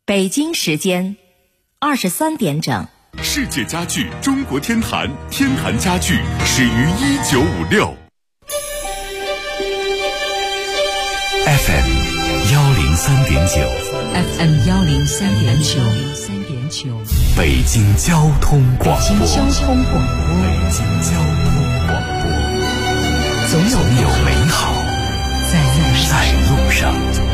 北京时间23点整。 世界家具中国天坛，天坛家具始于1956。 FM 103.9 FM 103.9 北京交通广播。 北京交通广播。总有美好在路上。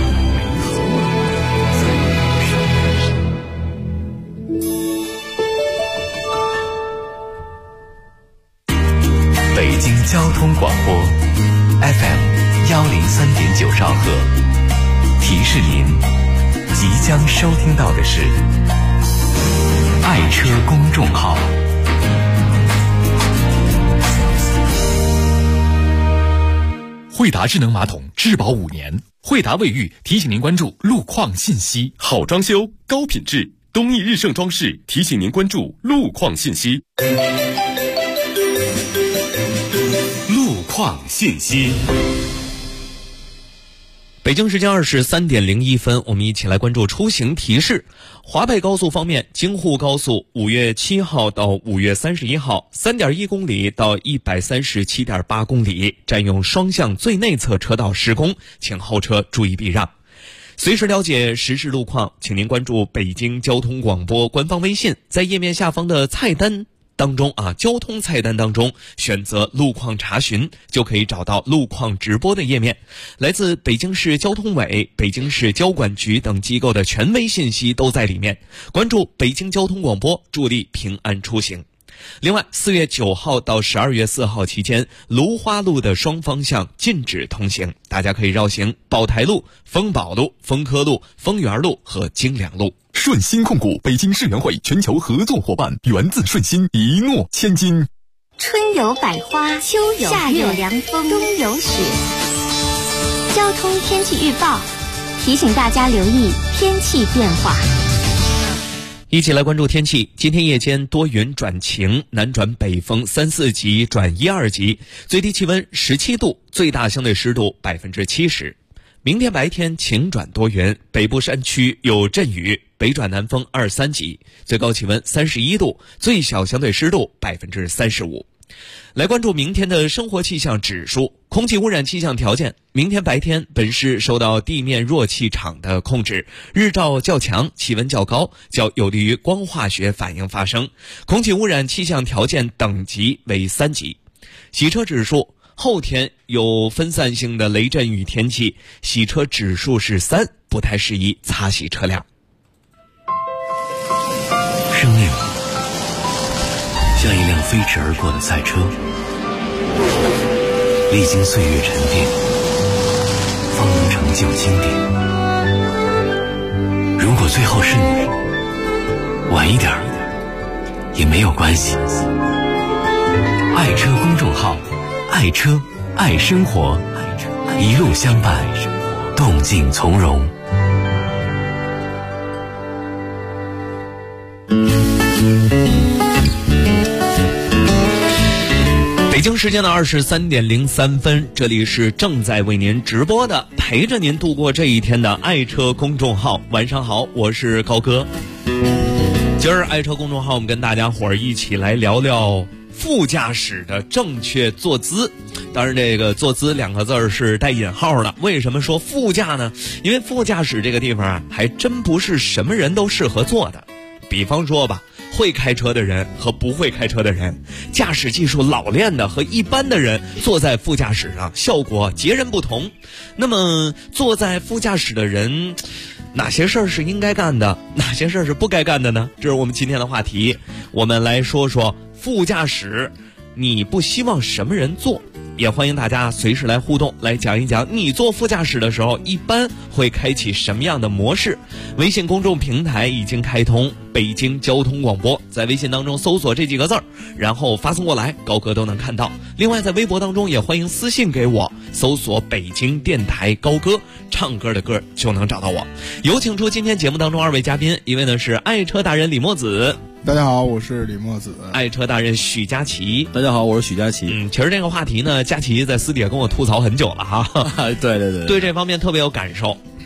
北京交通广播 FM 103.9兆赫，提示您即将收听到的是爱车公众号。 惠达智能马桶质保5年，惠达卫浴提醒您关注路况信息。 好装修高品质，东义日盛装饰提醒您关注路况信息。路况信息。 北京时间23点01分，我们一起来关注出行提示。华北高速方面，京沪高速5月7号到5月31号 3.1 公里到 137.8 公里，占用双向最内侧车道10公，请后车注意避让。随时了解实时路况，请您关注北京交通广播官方微信，在页面下方的菜单当中交通菜单当中选择路况查询，就可以找到路况直播的页面。来自北京市交通委、北京市交管局等机构的权威信息都在里面。关注北京交通广播，助力平安出行。另外，4月9号到12月4号期间，芦花路的双方向禁止通行，大家可以绕行宝台路、丰宝路、丰科路、丰源路和京良路。 顺鑫控股北京世园会全球合作伙伴，源自顺鑫，一诺千金。 春有百花，秋有夏有凉风，冬有雪。交通天气预报提醒大家留意天气变化。 一起来关注天气。今天夜间多云转晴，南转北风3、4级转1、2级，最低气温17度，最大相对湿度70%。明天白天晴转多云，北部山区有阵雨，北转南风2、3级，最高气温31度，最小相对湿度35%。来关注明天的生活气象指数。空气污染气象条件，明天白天本市受到地面弱气场的控制，日照较强，气温较高，较有利于光化学反应发生，空气污染气象条件等级为3级。洗车指数，后天有分散性的雷阵雨天气，洗车指数是3，不太适宜擦洗车辆。 生命像一辆飞驰而过的赛车，历经岁月沉淀，方能成就经典。如果最后是你，晚一点也没有关系。爱车公众号，爱车爱生活，一路相伴，动静从容。 北京时间的23点03分，这里是正在为您直播的，陪着您度过这一天的爱车公众号。晚上好，我是高哥。今儿爱车公众号，我们跟大家伙儿一起来聊聊副驾驶的正确坐姿。当然这个坐姿2个字是带引号的。为什么说副驾呢？因为副驾驶这个地方还真不是什么人都适合坐的。比方说吧，会开车的人和不会开车的人，驾驶技术老练的和一般的人坐在副驾驶上效果截然不同。那么坐在副驾驶的人，哪些事儿是应该干的，哪些事儿是不该干的呢？这是我们今天的话题。我们来说说副驾驶，你不希望什么人坐？也欢迎大家随时来互动，来讲一讲你坐副驾驶的时候一般会开启什么样的模式。微信公众平台已经开通，北京交通广播，在微信当中搜索这几个字儿，然后发送过来，高哥都能看到。另外在微博当中也欢迎私信给我，搜索北京电台高哥，唱歌的歌就能找到我。有请出今天节目当中2位嘉宾，一位呢是爱车大人李墨子。 大家好，我是李墨子。 爱车大人许佳琪。 大家好，我是许佳琪。 其实这个话题呢，佳琪在私底下跟我吐槽很久了哈。 对对对， 对这方面特别有感受。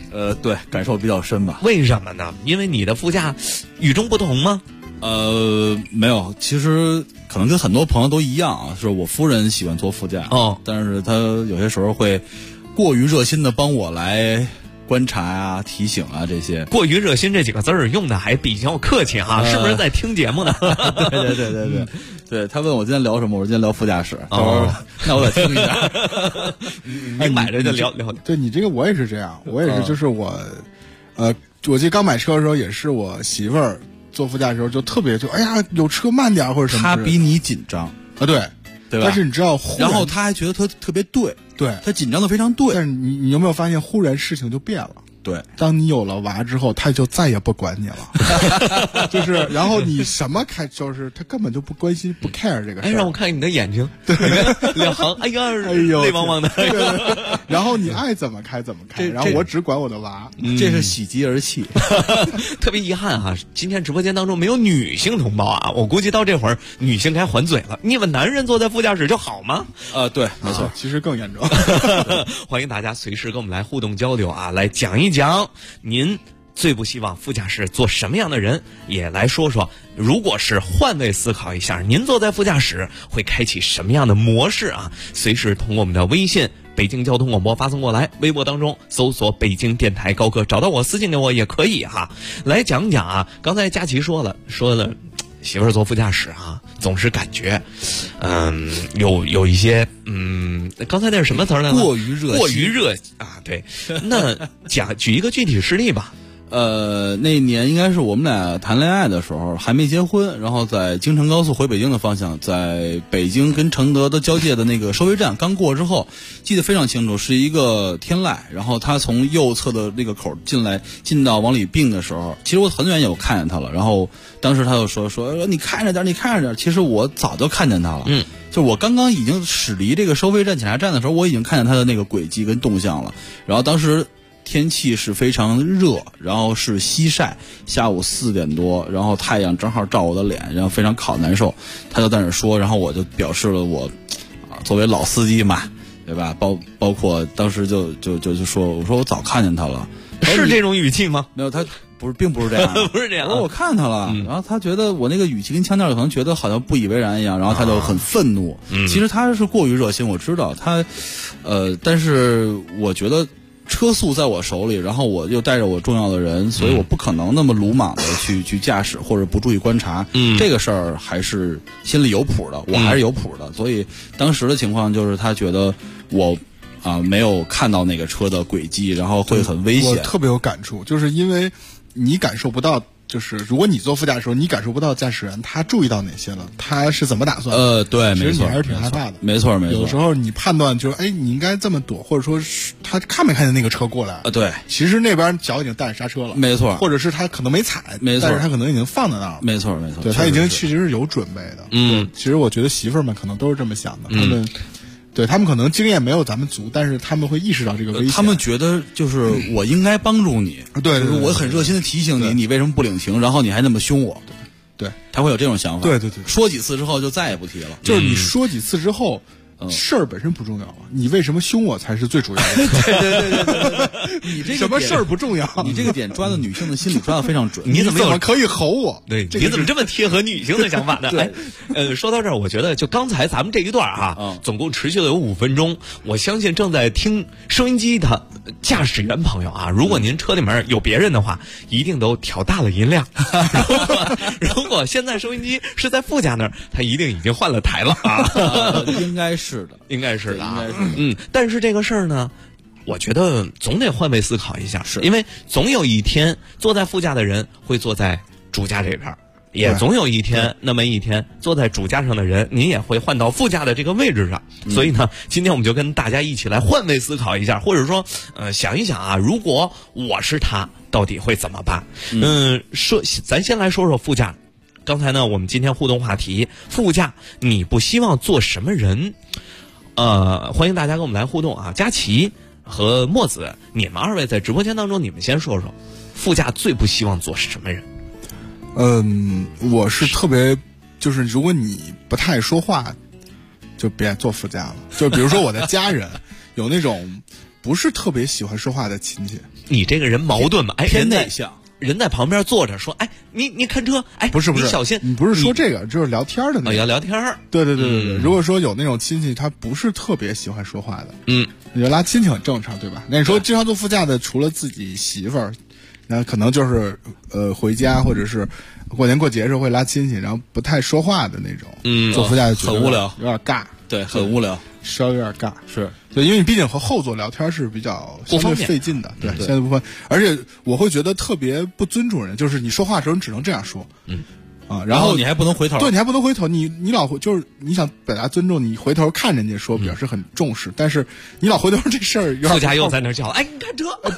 对，感受比较深吧。 为什么呢？因为你的副驾与众不同吗？ 没有，其实可能跟很多朋友都一样啊，是我夫人喜欢坐副驾，但是她有些时候会过于热心的帮我来观察啊、提醒啊这些。 过于热心这几个字儿用的还比较客气哈，是不是在听节目呢？ 对。对，他问我今天聊什么，我说今天聊副驾驶。那我得听一下。 明摆着就聊。 对你这个我也是这样，我也是，就是我记得刚买车的时候也是我媳妇儿坐副驾的时候就特别哎呀有车慢点或者什么。 他比你紧张啊，对吧？但是你知道， 然后他还觉得他特别对他紧张的非常对。 但是你有没有发现，忽然事情就变了？ 对， 当你有了娃之后，他就再也不管你了，就是，然后你什么就是他根本就不关心、不 care 这个事儿。 让我看你的眼睛，对，两行，哎呦，泪汪汪的。 然后你爱怎么开怎么开，然后我只管我的娃， 这是喜极而泣。 特别遗憾哈，今天直播间当中没有女性同胞啊，我估计到这会儿女性该还嘴了。你们男人坐在副驾驶就好吗？ 对，没错， 其实更严重。 欢迎大家随时跟我们来互动交流啊，来讲一讲您最不希望副驾驶做什么样的人，也来说说如果是换位思考一下，您坐在副驾驶会开启什么样的模式啊？随时通过我们的微信北京交通广播发送过来，微博当中搜索北京电台高科，找到我私信给我也可以哈。来讲讲啊，刚才佳琪说了媳妇儿坐副驾驶啊，总是感觉有一些刚才那是什么词呢？ 过于热啊，对。那举一个具体事例吧。 那年应该是我们俩谈恋爱的时候，还没结婚，然后在京承高速回北京的方向，在北京跟承德的交界的那个收费站刚过之后，记得非常清楚，是一个天籁，然后他从右侧的那个口进到往里并的时候，其实我很远也有看见他了，然后当时他就说你看着点，其实我早就看见他了，就我刚刚已经驶离这个收费站检查站的时候，我已经看见他的那个轨迹跟动向了，然后当时天气是非常热，然后是西晒，下午4点多，然后太阳正好照我的脸，然后非常烤难受。他就在那说，然后我就表示了我作为老司机嘛，对吧？包括当时就说，我说我早看见他了， 是这种语气吗？ 没有，他并不是这样， 不是这样。 我看他了，然后他觉得我那个语气跟腔调可能觉得好像不以为然一样，然后他就很愤怒。其实他是过于热心，我知道他，但是我觉得车速在我手里，然后我又带着我重要的人，所以我不可能那么鲁莽的去驾驶或者不注意观察。这个事儿还是心里有谱的，我还是有谱的。所以当时的情况就是他觉得我没有看到那个车的轨迹，然后会很危险。 我特别有感触，就是因为你感受不到。就是如果你坐副驾的时候，你感受不到驾驶员他注意到哪些了，他是怎么打算的？ 对，没错， 其实你还是挺害怕的。 没错。 有时候你判断就是，你应该这么躲，或者说是他看没看见那个车过来？ 对， 其实那边脚已经带刹车了， 没错， 或者是他可能没踩， 没错， 但是他可能已经放在那儿了， 没错。 对，他已经其实是有准备的。其实我觉得媳妇儿们可能都是这么想的，他们可能经验没有咱们足，但是他们会意识到这个危险。 他们觉得就是我应该帮助你， 对， 就是我很热心的提醒你，你为什么不领情？然后你还那么凶我， 对， 他会有这种想法。 对， 说几次之后就再也不提了。 就是你说几次之后，事儿本身不重要，你为什么凶我才是最主要的。 对，你这个什么事儿不重要？ 你这个点抓的女性的心理抓的非常准。 你怎么可以吼我？ 对，你怎么这么贴合女性的想法呢？说到这儿，我觉得就刚才咱们这一段总共持续了有5分钟。我相信正在听收音机的驾驶员朋友啊，如果您车里面有别人的话，一定都调大了音量。如果现在收音机是在副驾那儿，他一定已经换了台了啊。 应该是的。 但是这个事儿呢，我觉得总得换位思考一下，因为总有一天坐在副驾的人会坐在主驾这边，也总有一天那么一天坐在主驾上的人，您也会换到副驾的这个位置上。所以呢，今天我们就跟大家一起来换位思考一下，或者说想一想啊，如果我是他，到底会怎么办？咱先来说说副驾。刚才呢，我们今天互动话题，副驾你不希望做什么人？欢迎大家跟我们来互动啊！佳琪和墨子，你们2位在直播间当中，你们先说说，副驾最不希望做什么人？ 我是特别，就是如果你不太爱说话，就别做副驾了。就比如说我的家人有那种不是特别喜欢说话的亲戚。 你这个人矛盾嘛？哎， 偏内向。 人在旁边坐着说：“哎，你看车，哎， 不是， 你小心。” 你不是说这个，就是聊天的那个。 要聊天。 对。如果说有那种亲戚，他不是特别喜欢说话的，你就拉亲戚很正常，对吧？那你说经常坐副驾的，除了自己媳妇儿，那可能就是回家或者是过年过节时候会拉亲戚，然后不太说话的那种。坐副驾就很无聊， 有点尬。 对，很无聊， 稍微有点尬。 是对，因为你毕竟和后座聊天是比较相对费劲的，对，相对不方便。而且我会觉得特别不尊重人，就是你说话的时候你只能这样说，然后你还不能回头， 对，你还不能回头，你老就是你想表达尊重，你回头看人家说表示很重视，但是你老回头这事儿， 副驾又在那叫，哎，你看车，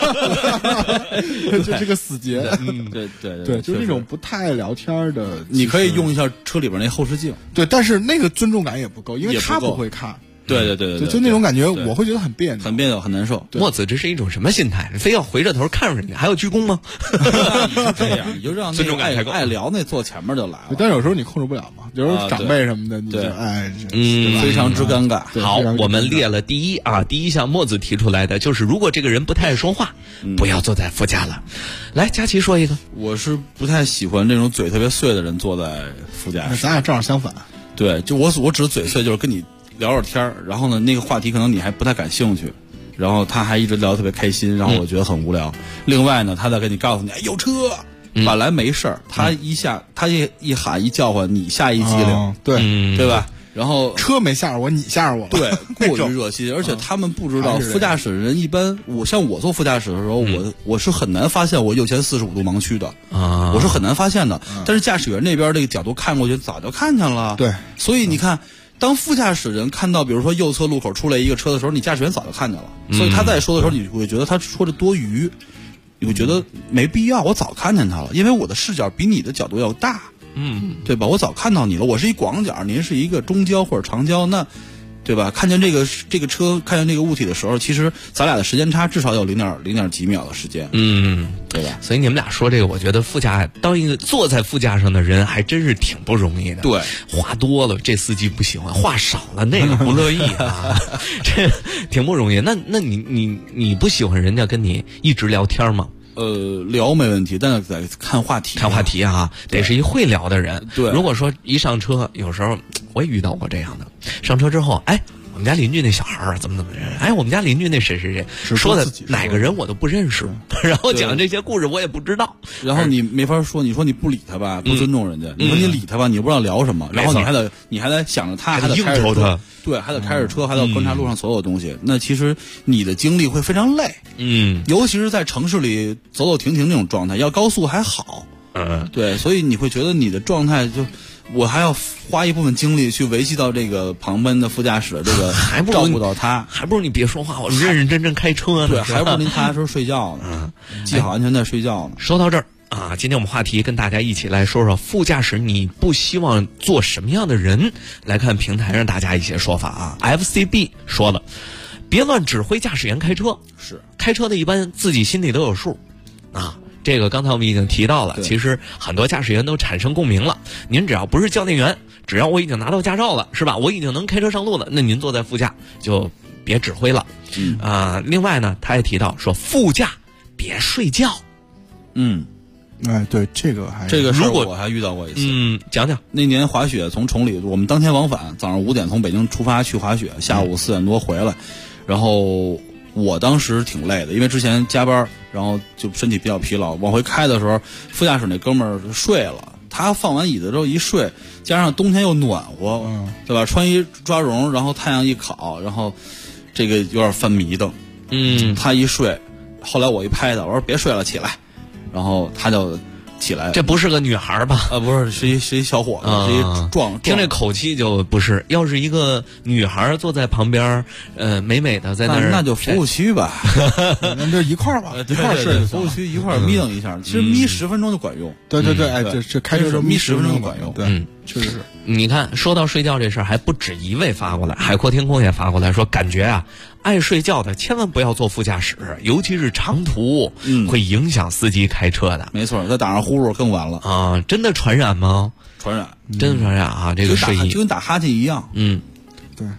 对，这是个死结， 对， 就是那种不太爱聊天的， 你可以用一下车里边那后视镜， 对，但是那个尊重感也不够，因为他不会看。 对， 就那种感觉，我会觉得很别扭， 很别扭，很难受。 墨子这是一种什么心态？非要回着头看着人家，还要鞠躬吗？ 这样你就让尊重感太高， 爱聊那坐前面就来了。 但有时候你控制不了嘛，有时候长辈什么的，你就非常之尴尬。 好，我们列了第一项墨子提出来的就是，如果这个人不太爱说话，不要坐在副驾了。来，佳琪说一个。 我是不太喜欢这种嘴特别碎的人坐在副驾驶。 咱俩正好相反。 对，就我指嘴碎，就是跟你聊会儿天，然后呢，那个话题可能你还不太感兴趣，然后他还一直聊得特别开心，然后我觉得很无聊。另外呢，他再跟你告诉你，哎，有车，本来没事儿，他一喊一叫唤，你下一激灵，对吧？然后车没吓着我，你吓着我， 对，过于热心，而且他们不知道副驾驶人一般，我坐副驾驶的时候，我是很难发现我右前45度盲区的我是很难发现的。但是驾驶员那边这个角度看过去，早就看见了。 对， 所以你看，当副驾驶人看到比如说右侧路口出来一个车的时候，你驾驶员早就看见了，所以他在说的时候，你会觉得他说的多余，你会觉得没必要，我早看见他了，因为我的视角比你的角度要大。对吧？我早看到你了，我是一广角，您是一个中焦或者长焦，那对吧？看见这个车，看见这个物体的时候，其实咱俩的时间差至少有零点几秒的时间，对吧？ 所以你们俩说这个，我觉得当一个坐在副驾上的人还真是挺不容易的。 对， 话多了这司机不喜欢，话少了那个不乐意啊，这挺不容易。那你不喜欢人家跟你一直聊天吗？ 聊没问题，但是得看话题啊，得是一会聊的人。 对， 如果说一上车，有时候我也遇到过这样的，上车之后，哎，我们家邻居那小孩儿怎么人，哎，我们家邻居那谁说的哪个人我都不认识，然后讲这些故事我也不知道， 然后你没法说，你说你不理他吧，不尊重人家；你说你理他吧，你不知道聊什么，然后你还得想着他，还得应酬他。 对，还得开着车，还得观察路上所有东西。那其实你的精力会非常累，尤其是在城市里走走停停那种状态，要高速还好，对，所以你会觉得你的状态就，我还要花一部分精力去维系到这个旁边的副驾驶的这个， 还不照顾到他， 还不如你别说话，我认认真真开车呢， 对，还不如您踏踏实实睡觉呢，系好安全带睡觉呢。 说到这儿。今天我们话题跟大家一起来说说副驾驶，你不希望做什么样的人？来看平台上大家一些说法啊。FCB 说了，别乱指挥驾驶员开车， 是开车的一般自己心里都有数啊。这个刚才我们已经提到了，其实很多驾驶员都产生共鸣了。您只要不是教练员，只要我已经拿到驾照了，是吧？我已经能开车上路了，那您坐在副驾就别指挥了。另外呢，他也提到说，副驾别睡觉。 哎，对，这个事儿我还遇到过一次。 讲讲那年滑雪从崇礼，我们当天往返，早上5点从北京出发去滑雪，下午4点多回来。然后我当时挺累的，因为之前加班，然后就身体比较疲劳。往回开的时候，副驾驶那哥们儿睡了，他放完椅子之后一睡，加上冬天又暖和，对吧？穿一抓绒，然后太阳一烤，然后这个有点犯迷瞪。他一睡，后来我一拍他，我说别睡了，起来。然后他就起来， 这不是个女孩吧？ 不是，是一小伙子，是一壮。 听这口气就不是。要是一个女孩坐在旁边，美美的在那儿， 那就服务区吧， 那就一块儿吧， 一块儿睡，服务区一块儿眯瞪一下。其实眯10分钟就管用。 对，哎，这开车时候眯10分钟就管用。 对，确实是。 你看，说到睡觉这事儿，还不止一位发过来，海阔天空也发过来说，感觉啊，爱睡觉的千万不要坐副驾驶，尤其是长途，会影响司机开车的。 没错，再打上呼噜更完了啊！真的传染吗？ 传染， 真的传染啊！这个睡意就跟打哈欠一样。 对。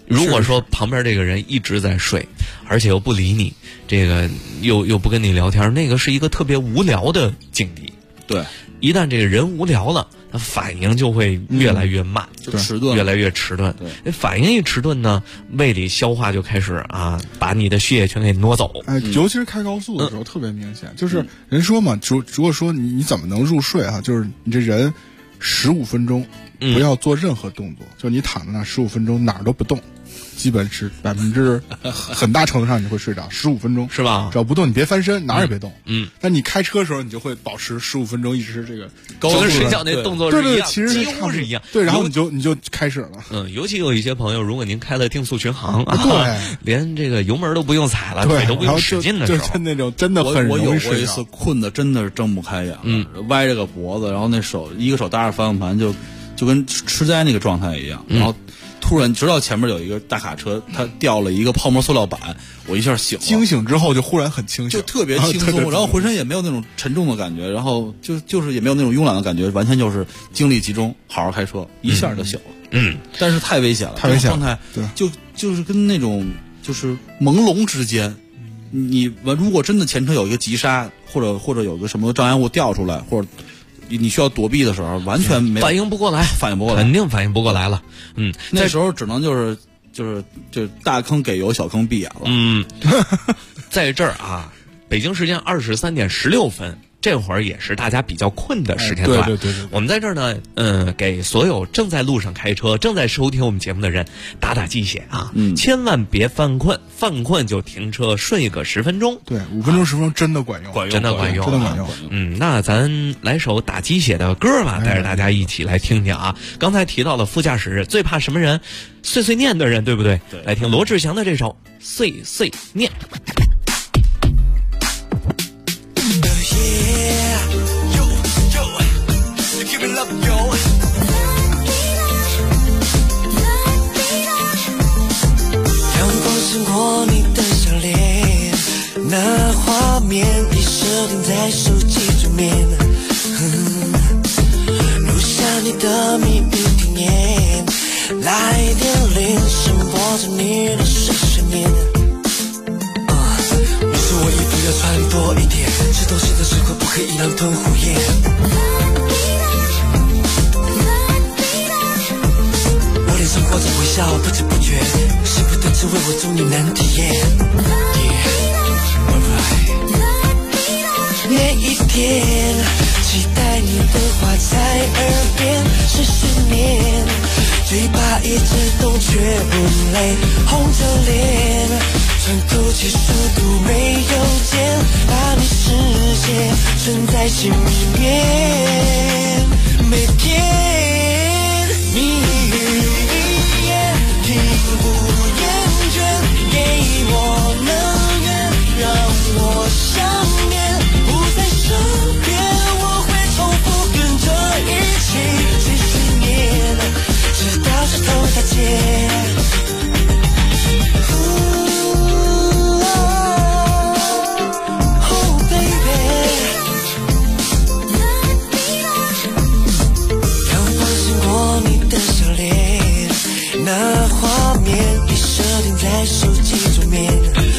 如果说旁边这个人一直在睡，而且又不理你，这个又不跟你聊天，那个是一个特别无聊的境地。 对， 一旦这个人无聊了，他反应就会越来越慢， 就迟钝， 越来越迟钝。对，反应一迟钝呢，胃里消化就开始把你的血液全给挪走。 尤其是开高速的时候特别明显。就是人说嘛，如果说你怎么能入睡就是你这人15分钟不要做任何动作，就你躺在那15分钟哪儿都不动。基本是很大程度上你会睡着15分钟， 是吧？ 只要不动，你别翻身，哪儿也别动。但你开车的时候，你就会保持15分钟一直是这个高速，跟睡觉那动作是一样， 其实几乎是一样。 对，然后你就开始了。 尤其有一些朋友，如果您开了定速巡航连这个油门都不用踩了，腿都不用使劲的时候， 就那种真的很容易睡着。 我有过一次困的真的是睁不开眼，歪着个脖子，然后那一个手搭着方向盘，就跟痴呆那个状态一样，然后。突然直到前面有一个大卡车，它掉了一个泡沫塑料板，我一下醒了。 惊醒之后就忽然很清醒， 就特别轻松，然后浑身也没有那种沉重的感觉，然后就是也没有那种慵懒的感觉，完全就是精力集中，好好开车，一下就醒了。但是太危险了， 太危险了， 状态就是跟那种就是朦胧之间，你如果真的前车有一个急刹，或者有个什么障碍物掉出来，或者。你需要躲避的时候，完全没反应不过来，肯定反应不过来了。 那时候只能就是大坑给油，小坑闭眼了。 在这儿北京时间23点16分。这会儿也是大家比较困的时间段， 对， 我们在这儿呢，给所有正在路上开车、正在收听我们节目的人打鸡血千万别犯困，犯困就停车睡个10分钟。 对，5分钟10分钟真的管用， 真的管用。那咱来首打鸡血的歌吧，带着大家一起来听听刚才提到了副驾驶最怕什么人？碎碎念的人，对不对？ 对， 来听罗志祥的这首《碎碎念》。 胜过你的笑脸，那画面已设定在手机桌面，录下你的蜜语甜言，来电铃声播着你的碎碎念。你说我衣服要穿多一点，吃东西的时候不可以狼吞虎咽。我脸上挂着微笑，不知不觉幸福的滋味我终于能体验。每一天期待你的话在耳边是思念，嘴巴一直动却不累，红着脸喘口气速度没有减，把你视线存在心里面。每天蜜语一言听不厌倦，给我能源让我想念，不在身边我会重复跟着一起碎碎念，直到石头大街。那画面已设定在手机桌面，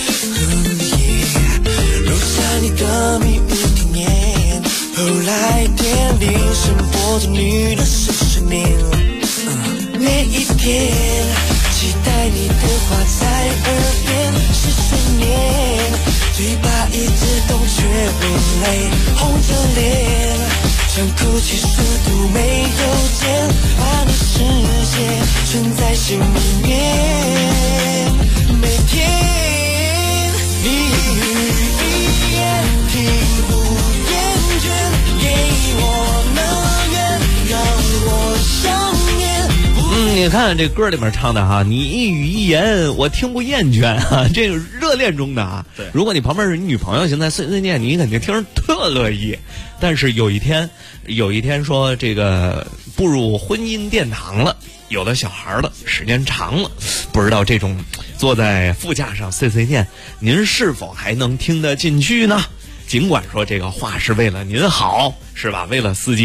留下你的蜜语甜言，后来电铃声播着你的碎碎念。每一天期待你的话在耳边是碎念，嘴巴一直动却不累，红着脸喘口气速度没有减，把你视线存在心里面。每天蜜语一言听不厌倦，给我能源让我想念。 你看这歌里面唱的你一语一言我听不厌倦这个热恋中的对， 如果你旁边是你女朋友现在碎碎念，你肯定听着特乐意。但是有一天说这个步入婚姻殿堂了，有了小孩了，时间长了，不知道这种坐在副驾上碎碎念，您是否还能听得进去呢？尽管说这个话是为了您好，是吧？为了司机好，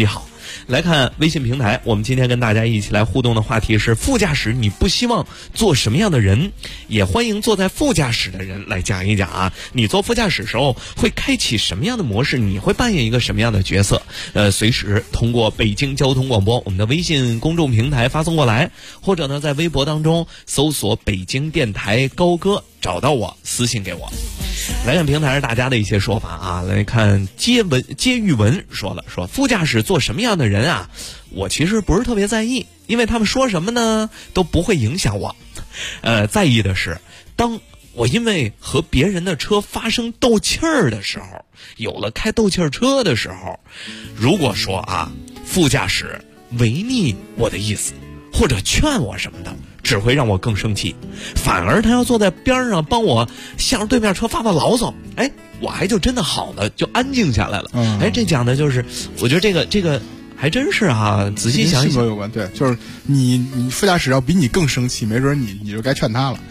来看微信平台，我们今天跟大家一起来互动的话题是副驾驶你不希望做什么样的人，也欢迎坐在副驾驶的人来讲一讲啊，你坐副驾驶时候会开启什么样的模式，你会扮演一个什么样的角色，随时通过北京交通广播我们的微信公众平台发送过来，或者呢在微博当中搜索北京电台高歌找到我私信给我。来看平台上大家的一些说法啊，来看接玉文说副驾驶做什么样的人啊，我其实不是特别在意，因为他们说什么呢都不会影响我，在意的是当我因为和别人的车发生斗气儿的时候，有了开斗气儿车的时候，如果说啊副驾驶违逆我的意思或者劝我什么的，只会让我更生气，反而他要坐在边上帮我向着对面车发发牢骚，哎，我还就真的好了，就安静下来了。哎，这讲的就是我觉得这个还真是啊，仔细想一想性格有关。对，就是你副驾驶要比你更生气，没准你就该劝他了。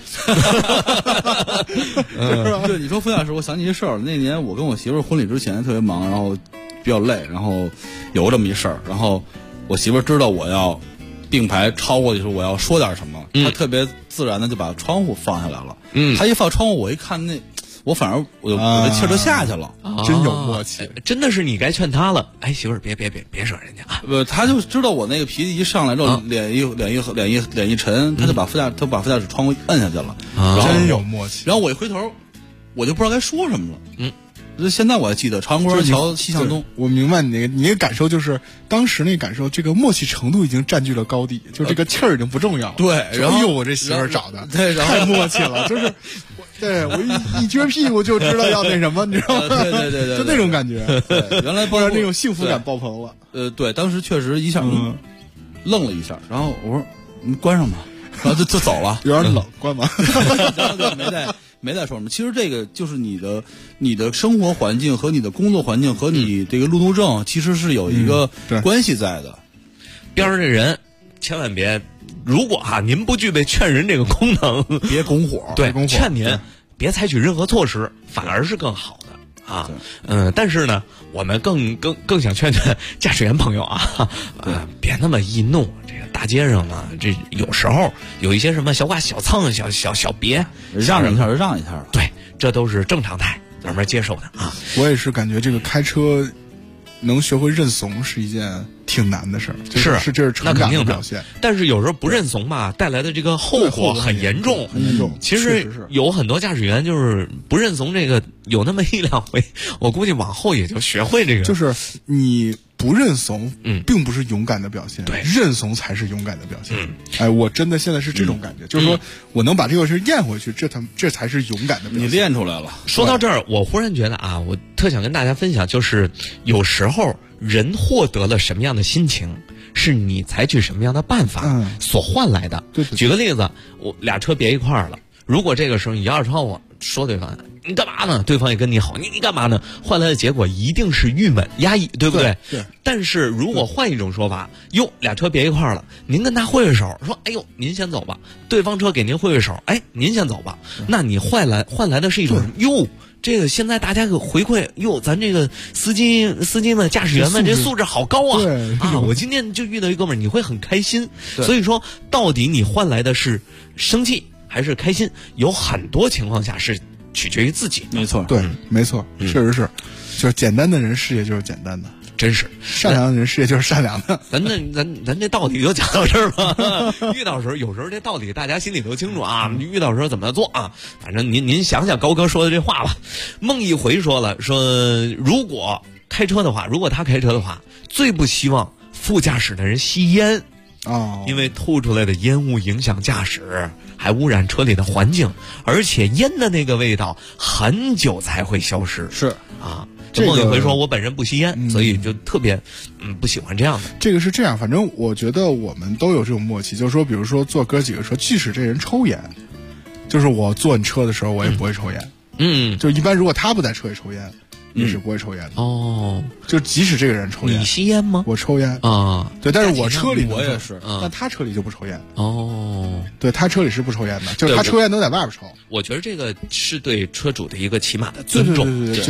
对，你说副驾驶，我想起一事儿，那年我跟我媳妇儿婚礼之前特别忙，然后比较累，然后有这么一事儿，然后我媳妇儿知道我要并排超过去时候我要说点什么，她特别自然的就把窗户放下来了。她一放窗户，我一看我反而我的气儿就下去了， 真有默契。 真的是你该劝他了。哎，媳妇儿，别惹人家啊！ 他就知道我那个脾气一上来之后，脸一沉，他就把副驾驶窗户摁下去了。 真有默契。 然后我一回头，我就不知道该说什么了。现在我还记得长官桥西向东， 我明白你那个感受，就是当时那感受，这个默契程度已经占据了高地，就这个气儿已经不重要。 对，然后我这媳妇儿找的， 对， 太默契了，就是，对我一撅屁股就知道要那什么，你知道吗？ 对， 就那种感觉。 对，原来不然那种幸福感爆棚了。 对，当时确实一下愣了一下，然后我说你关上吧，然后就走了， 有点冷，关吧。 然后没再说什么。其实这个就是你的生活环境和你的工作环境和你这个路怒症其实是有一个关系在的。 边上这人千万别，如果您不具备劝人这个功能， 别拱火。 对，劝您别采取任何措施，反而是更好的啊。但是呢，我们更想劝驾驶员朋友啊，别那么易怒。大街上呢，这有时候有一些什么小剐小蹭小别， 让一下就让一下了。 对，这都是正常态，慢慢接受的啊。 我也是感觉这个开车能学会认怂是一件挺难的事儿，这是成长的表现。 但是有时候不认怂吧，带来的这个后果很严重， 很严重。 其实有很多驾驶员就是不认怂，这个有那么一两回，我估计往后也就学会这个。 就是你不认怂，并不是勇敢的表现， 对， 认怂才是勇敢的表现。哎，我真的现在是这种感觉，就是说我能把这个事咽回去，这才是勇敢的表现。 你练出来了。 说到这儿，我忽然觉得啊，我特想跟大家分享，就是有时候人获得了什么样的心情，是你采取什么样的办法所换来的。 对， 举个例子，我俩车别一块儿了，如果这个时候你要是朝我说对方你干嘛呢，对方也跟你好，你干嘛呢，换来的结果一定是郁闷压抑，对不对？ 对。 但是如果换一种说法，哟，俩车别一块儿了，您跟他挥挥手，说哎呦您先走吧，对方车给您挥挥手，哎您先走吧，那你换来的是一种哟，这个现在大家给回馈，哟，咱这个司机们、驾驶员们这素质好高啊！啊，我今天就遇到一哥们儿，你会很开心。所以说，到底你换来的是生气还是开心？有很多情况下是取决于自己。 没错， 对，没错，确实是，就是简单的人事业就是简单的。 真是善良的人事业就是善良的。 咱这道理就讲到这儿吧。遇到时候，有时候这道理大家心里都清楚啊。遇到时候怎么做啊？反正您想想高哥说的这话吧。孟一回说了，说如果他开车的话，最不希望副驾驶的人吸烟。因为吐出来的烟雾影响驾驶，还污染车里的环境，而且烟的那个味道很久才会消失。 是啊。孟一回说，我本人不吸烟，所以就特别不喜欢这样的。 这个是这样，反正我觉得我们都有这种默契，就是说，比如说坐哥几个车，即使这人抽烟，就是我坐你车的时候，我也不会抽烟。就一般如果他不在车里抽烟，也是不会抽烟的。 哦， 就即使这个人抽烟， 你吸烟吗？ 我抽烟啊， 对，但是我车里我也是， 但他车里就不抽烟。 哦， 对他车里是不抽烟的，就是他抽烟都在外边抽。 我觉得这个是对车主的一个起码的尊重。 对，就是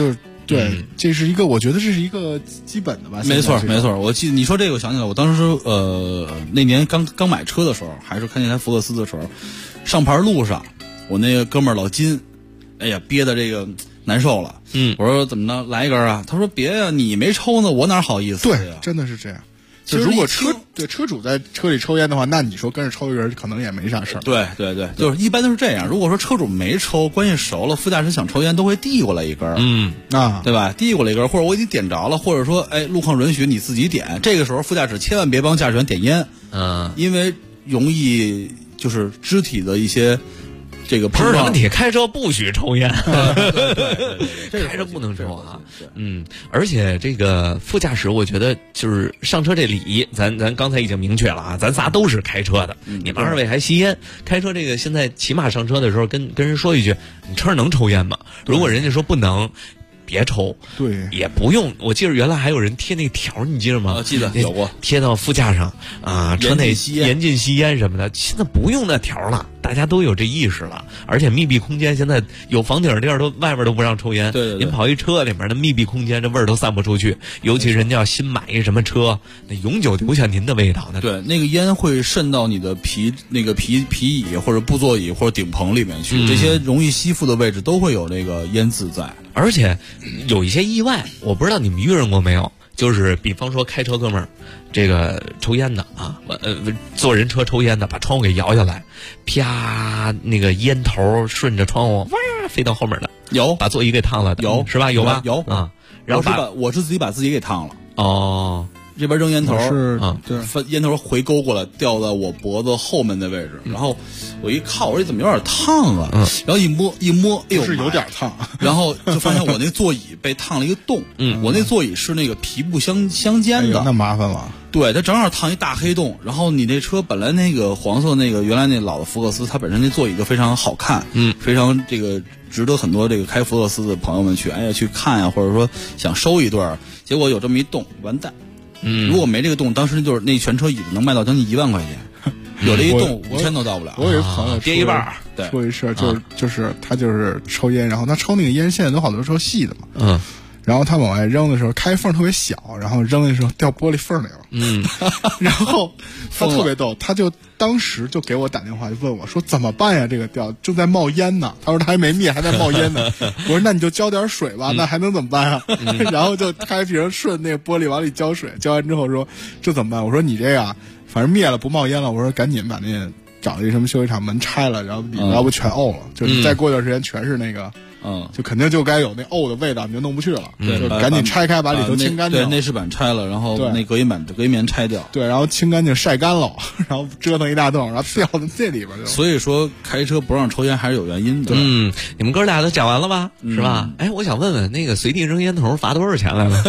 对，这是一个，我觉得这是一个基本的吧。 没错，没错。我记得你说这个，我想起来，我当时那年刚买车的时候，还是看见台福克斯的时候，上牌路上，我那个哥们儿老金，哎呀，憋的这个难受了。我说怎么着，来一根啊？他说别呀，你没抽呢，我哪好意思呀？ 对，真的是这样。就如果车主在车里抽烟的话，那你说跟着抽一根可能也没啥事儿。 对，就是一般都是这样。如果说车主没抽，关系熟了，副驾驶想抽烟都会递过来一根，对吧？递过来一根，或者我已经点着了，或者说哎路况允许你自己点。这个时候副驾驶千万别帮驾驶员点烟，因为容易就是肢体的一些。这个不是问题，开车不许抽烟，开车不能抽啊。而且这个副驾驶，我觉得就是上车这礼仪，咱刚才已经明确了啊，咱仨都是开车的，你们2位还吸烟，开车这个现在起码上车的时候跟人说一句，你车上能抽烟吗？如果人家说不能。别抽， 对， 也不用。我记得原来还有人贴那条，你记得吗？ 记得有过， 贴到副驾上啊，车内严禁吸烟什么的。现在不用那条了，大家都有这意识了。而且密闭空间现在有房顶地儿都外边都不让抽烟。 对， 您跑一车里面的密闭空间，这味儿都散不出去。尤其人家要新买一什么车，那永久留下您的味道。 对，那个烟会渗到你的皮椅或者布座椅或者顶棚里面去，这些容易吸附的位置都会有那个烟渍在。 而且有一些意外，我不知道你们遇上过没有，就是比方说开车哥们儿，这个抽烟的啊，坐人车抽烟的，把窗户给摇下来，啪，那个烟头顺着窗户哇飞到后面的， 有把座椅给烫了的， 有是吧？有吧？ 有啊，然后我是自己把自己给烫了。 哦。 这边扔烟头是烟头回勾过来，掉在我脖子后面的位置，然后我一靠，我说怎么有点烫啊？然后一摸，哎呦， 是有点烫。 然后就发现我那座椅被烫了一个洞。我那座椅是那个皮布相间的， 那麻烦了。 对，它正好烫一大黑洞。然后你那车本来那个黄色那个原来那老的福克斯，它本身那座椅就非常好看，非常这个值得很多这个开福克斯的朋友们去看呀，或者说想收一对儿。结果有这么一洞，完蛋。如果没这个洞，当时就是那全车椅子能卖到将近1万块钱，有这一洞5000都到不了。 我有一朋友跌一半， 说一事，就是他就是抽烟，然后他抽那个烟线都好多抽细的嘛，然后他往外扔的时候开缝特别小，然后扔的时候掉玻璃缝里了，然后他特别逗，他就当时就给我打电话，就问我说怎么办呀？这个掉正在冒烟呢。他说他还没灭，还在冒烟呢。我说那你就浇点水吧，那还能怎么办啊？然后就开瓶顺那个玻璃往里浇水，浇完之后说这怎么办？我说你这个反正灭了不冒烟了，我说赶紧把那找一什么修理厂门拆了，然后里面要不全沤了，就是再过一段时间全是那个。就肯定就该有那沤的味道，你就弄不去了。就赶紧拆开，把里头清干净。 对，内饰板拆了，然后那隔音棉拆掉。 对，然后清干净，晒干了，然后折腾一大洞，然后掉到这里边去。 所以说，开车不让抽烟还是有原因的。 你们哥俩都讲完了吧？是吧？哎，我想问问，那个随地扔烟头罚多少钱来了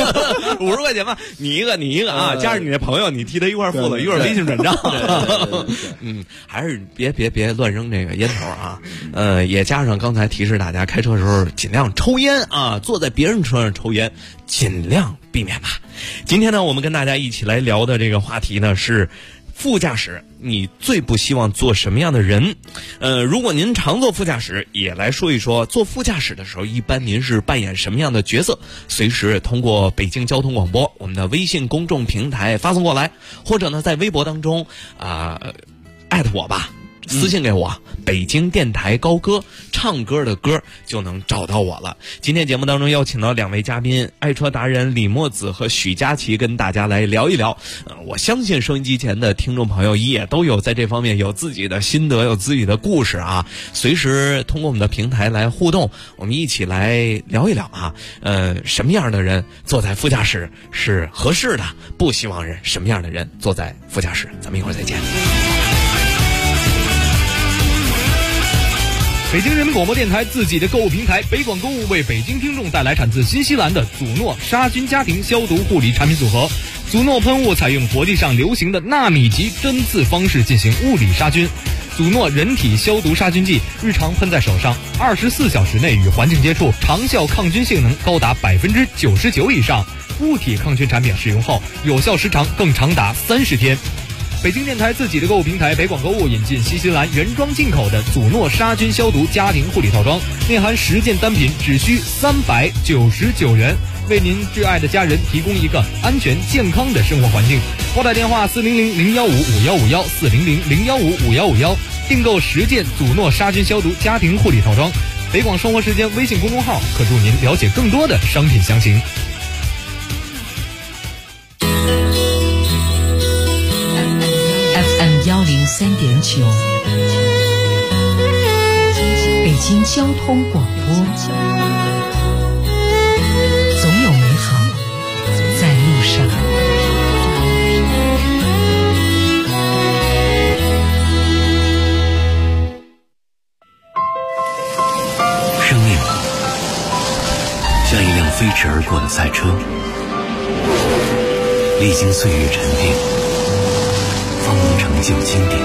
？50块钱吧，你一个啊，加上你那朋友，你替他一块付了，一会儿微信转账。还是别乱扔这个烟头啊。也加上刚才提示大家，开车的时候尽量抽烟啊，坐在别人车上抽烟尽量避免吧。今天呢，我们跟大家一起来聊的这个话题呢是副驾驶，你最不希望做什么样的人？如果您常做副驾驶，也来说一说做副驾驶的时候，一般您是扮演什么样的角色？随时通过北京交通广播我们的微信公众平台发送过来，或者呢在微博当中艾特我吧。私信给我，北京电台高歌，唱歌的歌就能找到我了。今天节目当中邀请到2位嘉宾，爱车达人李墨子和许佳琪，跟大家来聊一聊。我相信收音机前的听众朋友也都有在这方面有自己的心得，有自己的故事啊。随时通过我们的平台来互动，我们一起来聊一聊啊。什么样的人坐在副驾驶是合适的？不希望什么样的人坐在副驾驶？咱们一会儿再见。 北京人民广播电台自己的购物平台北广购物为北京听众带来产自新西兰的祖诺杀菌家庭消毒护理产品组合。祖诺喷雾采用国际上流行的纳米级针刺方式进行物理杀菌。祖诺人体消毒杀菌剂日常喷在手上，24小时内与环境接触，长效抗菌性能高达99%以上。物体抗菌产品使用后，有效时长更长达30天。 北京电台自己的购物平台北广购物引进新西兰原装进口的祖诺杀菌消毒家庭护理套装，内含10件单品，只需399元，为您挚爱的家人提供一个安全健康的生活环境。拨打电话400-015-5151，400-015-5151，订购10件祖诺杀菌消毒家庭护理套装。北广生活时间微信公众号可助您了解更多的商品详情。 FM 103.9，北京交通广播，总有美好在路上。 生命像一辆飞驰而过的赛车，历经岁月沉淀，方能成就经典。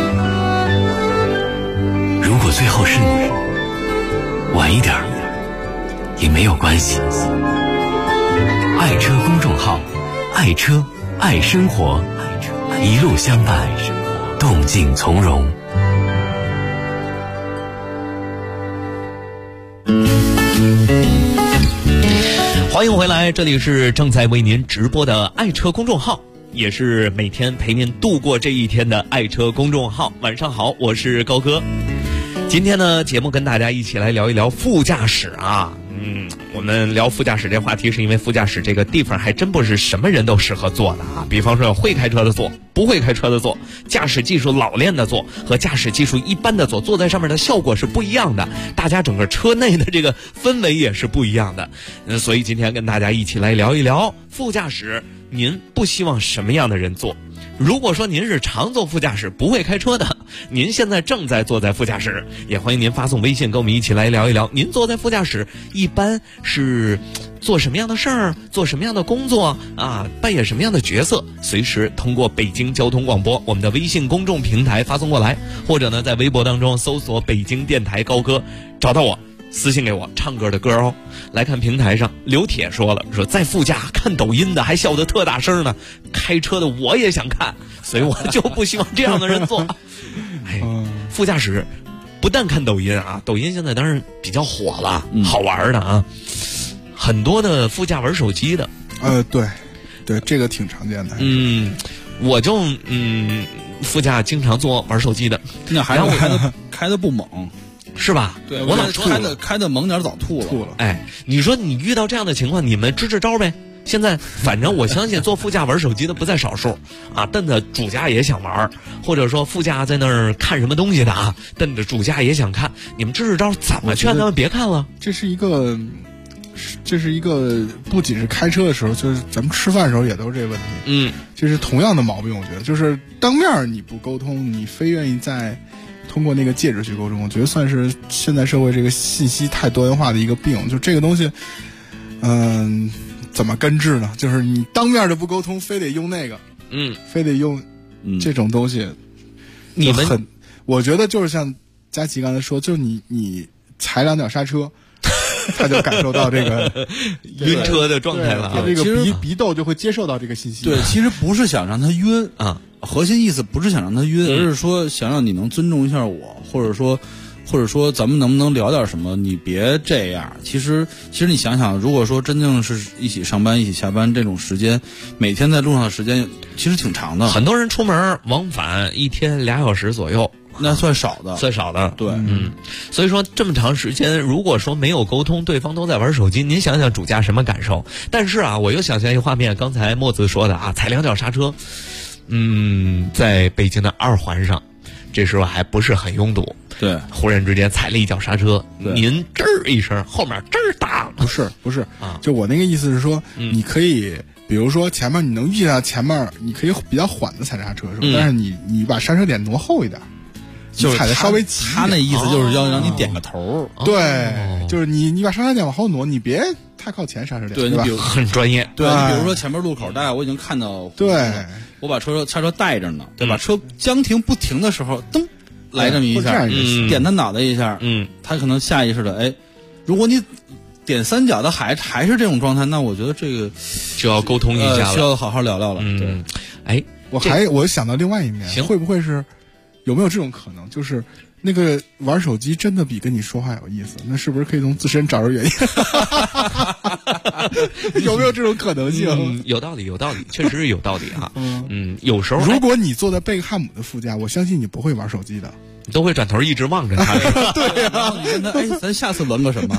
如果最后是你，晚一点也没有关系。爱车公众号，爱车爱生活，一路相伴，动静从容。 欢迎回来，这里是正在为您直播的爱车公众号，也是每天陪您度过这一天的爱车公众号。晚上好，我是高哥。今天呢，节目跟大家一起来聊一聊副驾驶啊。我们聊副驾驶这话题，是因为副驾驶这个地方还真不是什么人都适合坐的啊。比方说，会开车的坐，不会开车的坐，驾驶技术老练的坐和驾驶技术一般的坐，坐在上面的效果是不一样的。大家整个车内的这个氛围也是不一样的。所以今天跟大家一起来聊一聊副驾驶，您不希望什么样的人坐？如果说您是常坐副驾驶不会开车的，您现在正在坐在副驾驶，也欢迎您发送微信跟我们一起来聊一聊，您坐在副驾驶一般是做什么样的事儿，做什么样的工作啊，扮演什么样的角色，随时通过北京交通广播我们的微信公众平台发送过来，或者呢在微博当中搜索北京电台高歌，找到我私信给我，唱歌的歌哦。来看平台上刘铁说了，说在副驾看抖音的还笑得特大声呢，开车的我也想看，所以我就不希望这样的人坐。副驾驶不但看抖音啊，抖音现在当然比较火了，好玩的啊，很多的副驾玩手机的。 对，这个挺常见的。 我就副驾经常坐玩手机的， 那还开的不猛。 是吧？ 对，我老开的猛点早吐了。 哎，你说你遇到这样的情况，你们支招呗。现在反正我相信坐副驾玩手机的不在少数啊，瞪着主驾也想玩，或者说副驾在那儿看什么东西的啊，瞪着主驾也想看。你们支招怎么劝他们别看了？ 这是一个不仅是开车的时候，就是咱们吃饭的时候也都是这个问题。这是同样的毛病，我觉得就是当面你不沟通，你非愿意在通过那个介质去沟通，我觉得算是现在社会这个信息太多元化的一个病。就这个东西，怎么根治呢？就是你当面的不沟通，非得用那个，非得用这种东西， 你们我觉得就是像佳琪刚才说，就是你踩两脚刹车，他就感受到这个晕车的状态了啊。 他这个鼻窦就会接受到这个信息。 对，其实不是想让他晕啊。核心意思不是想让他晕，而是说想让你能尊重一下我，或者说咱们能不能聊点什么？你别这样。其实你想想，如果说真正是一起上班、一起下班这种时间，每天在路上的时间其实挺长的。 很多人出门往返一天2小时左右， 那算少的。 对，所以说这么长时间，如果说没有沟通，对方都在玩手机，您想想主驾什么感受？但是啊，我又想象一个画面，刚才墨子说的啊，踩两脚刹车。在北京的2环上，这时候还不是很拥堵。 对， 忽然之间踩了一脚刹车，您吱儿一声，后面吱儿当。 不是啊，就我那个意思是说，你可以，比如说前面你能遇到前面，你可以比较缓的踩刹车，是吧？但是你把刹车点挪后一点。 就是踩的稍微急， 他那意思就是要让你点个头。 对，就是你把刹车点往后挪，你别太靠前刹车点， 对吧？ 很专业。 对，你比如说前面路口大概我已经看到， 对， 我把刹车带着呢，对吧？车将停不停的时候，噔来这么一下，点他脑袋一下，他可能下意识的，哎，如果你点3脚的还是这种状态，那我觉得这个就要沟通一下了， 需要好好聊聊了。 哎。 我想到另外一面，会不会是有没有这种可能，就是那个玩手机真的比跟你说话有意思？那是不是可以从自身找着原因？有没有这种可能性？ 有道理，确实是有道理啊。有时候如果你坐在贝克汉姆的副驾，我相信你不会玩手机的。 你都会转头一直望着他。 对啊， 你跟他咱下次玩个什么？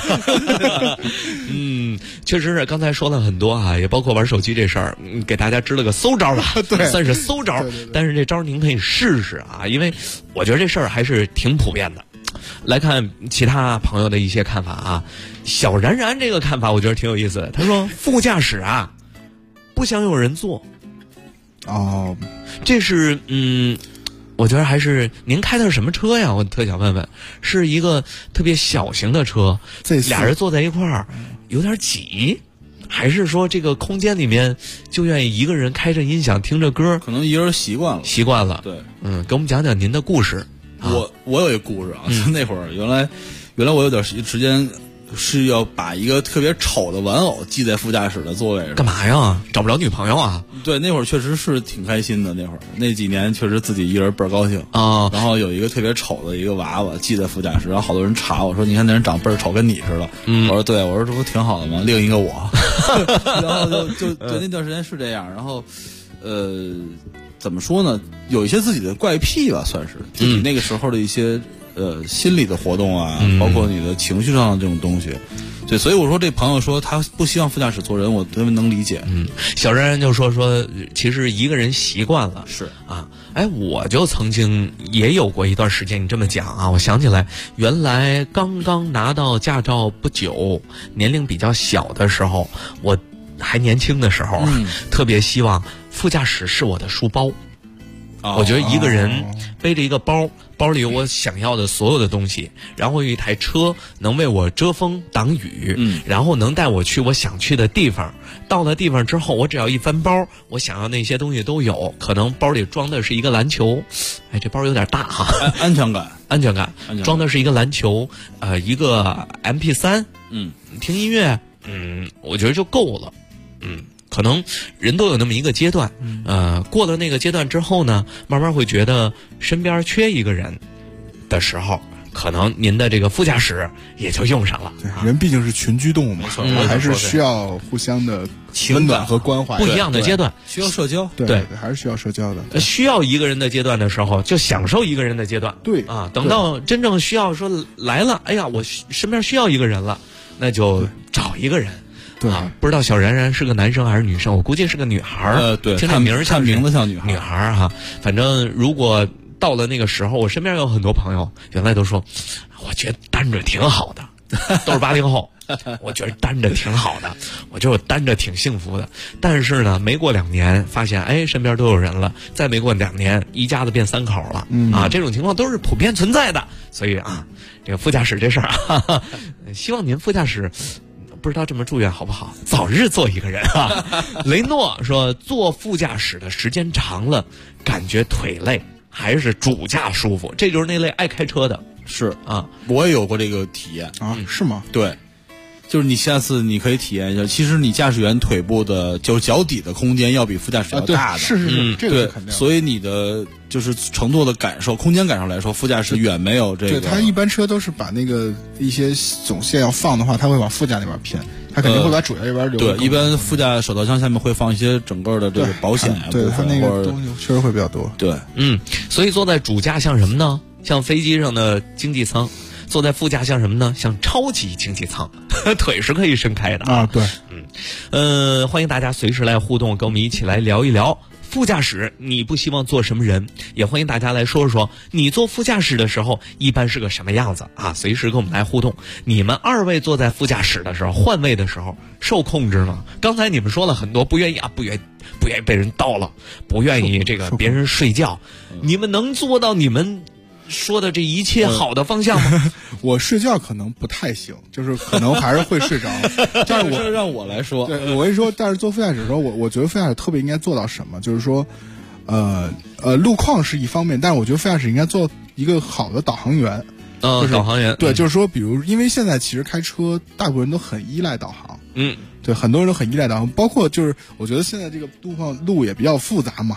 确实是，刚才说了很多啊，也包括玩手机这事儿，给大家支了个馊招吧，算是馊招。对。但是这招您可以试试啊，因为我觉得这事儿还是挺普遍的。来看其他朋友的一些看法啊，小然然这个看法我觉得挺有意思的。他说副驾驶啊，不想有人坐。 哦， 这是我觉得还是您开的是什么车呀？我特想问问，是一个特别小型的车，俩人坐在一块儿有点挤，还是说这个空间里面就愿意一个人开着音响听着歌？ 可能一个人习惯了。对， 给我们讲讲您的故事。 我有一个故事啊，那会儿原来我有点时间是要把一个特别丑的玩偶系在副驾驶的座位上。 干嘛呀？找不着女朋友啊？ 对，那会儿确实是挺开心的。那几年确实自己一人倍儿高兴啊。 然后有一个特别丑的一个娃娃系在副驾驶，然后好多人查我说：“你看那人长倍儿丑，跟你似的。”我说：“对，我说这不挺好的吗？另一个我。”然后就那段时间是这样。然后怎么说呢？有一些自己的怪癖吧，算是自己那个时候的一些心理的活动啊，包括你的情绪上的这种东西。对，所以我说这朋友说他不希望副驾驶坐人，我特别能理解。 小然然就说，其实一个人习惯了。 是啊，我就曾经也有过一段时间，你这么讲啊，我想起来，原来刚刚拿到驾照不久，年龄比较小的时候，我还年轻的时候，特别希望副驾驶是我的书包。我觉得一个人背着一个包里有我想要的所有的东西，然后有一台车能为我遮风挡雨，然后能带我去我想去的地方。到了地方之后，我只要一翻包，我想要那些东西都有。可能包里装的是一个篮球，这包有点大哈， 安全感， 装的是一个篮球，一个 MP3，听音乐，我觉得就够了，可能人都有那么一个阶段，过了那个阶段之后呢，慢慢会觉得身边缺一个人的时候，可能您的这个副驾驶也就用上了。 对，人毕竟是群居动物嘛，还是需要互相的温暖和关怀。 不一样的阶段需要社交， 对，还是需要社交的。 需要一个人的阶段的时候，就享受一个人的阶段。 对啊，等到真正需要说来了，哎呀，我身边需要一个人了，那就找一个人。 对不知道小然然是个男生还是女生，我估计是个女孩对， 听这名儿看名字像女孩哈。反正如果到了那个时候，我身边有很多朋友，原来都说，我觉得单着挺好的，都是80后，我觉得单着挺好的，我觉得我单着挺幸福的。但是呢，没过2年，发现身边都有人了，再没过2年，一家子变3口了，这种情况都是普遍存在的。所以这个副驾驶这事儿希望您副驾驶。不知道这么祝愿好不好？早日做一个人啊！雷诺说，坐副驾驶的时间长了，感觉腿累，还是主驾舒服。这就是那类爱开车的。 是啊，我也有过这个体验啊。是吗？ 对，就是你下次你可以体验一下。其实你驾驶员腿部的脚底的空间要比副驾驶要大的。 是，这个是肯定。 所以你的就是乘坐的感受、空间感受来说，副驾驶远没有这个。 对，他一般车都是把那个一些总线要放的话，他会往副驾那边偏，他肯定会把主驾这边留。 对，一般副驾手套箱下面会放一些整个的这个保险啊， 对，他那个东西确实会比较多。 对， 所以坐在主驾像什么呢？像飞机上的经济舱。坐在副驾像什么呢？像超级经济舱，腿是可以伸开的啊。对， 欢迎大家随时来互动，跟我们一起来聊一聊副驾驶，你不希望做什么人？也欢迎大家来说说你坐副驾驶的时候一般是个什么样子啊？随时跟我们来互动。你们2位坐在副驾驶的时候，换位的时候受控制吗？刚才你们说了很多不愿意被人叨了，不愿意这个别人睡觉，你们能做到你们说的这一切好的方向吗？ 我睡觉可能不太行，就是可能还是会睡着。但是让我来说， 对我跟你说，但是坐副驾驶的时候，我觉得副驾驶特别应该做到什么，就是说，路况是一方面，但是我觉得副驾驶应该做一个好的导航员。 导航员对，就是说，比如因为现在其实开车大部分人都很依赖导航，对，很多人都很依赖导航，包括就是我觉得现在这个路也比较复杂嘛。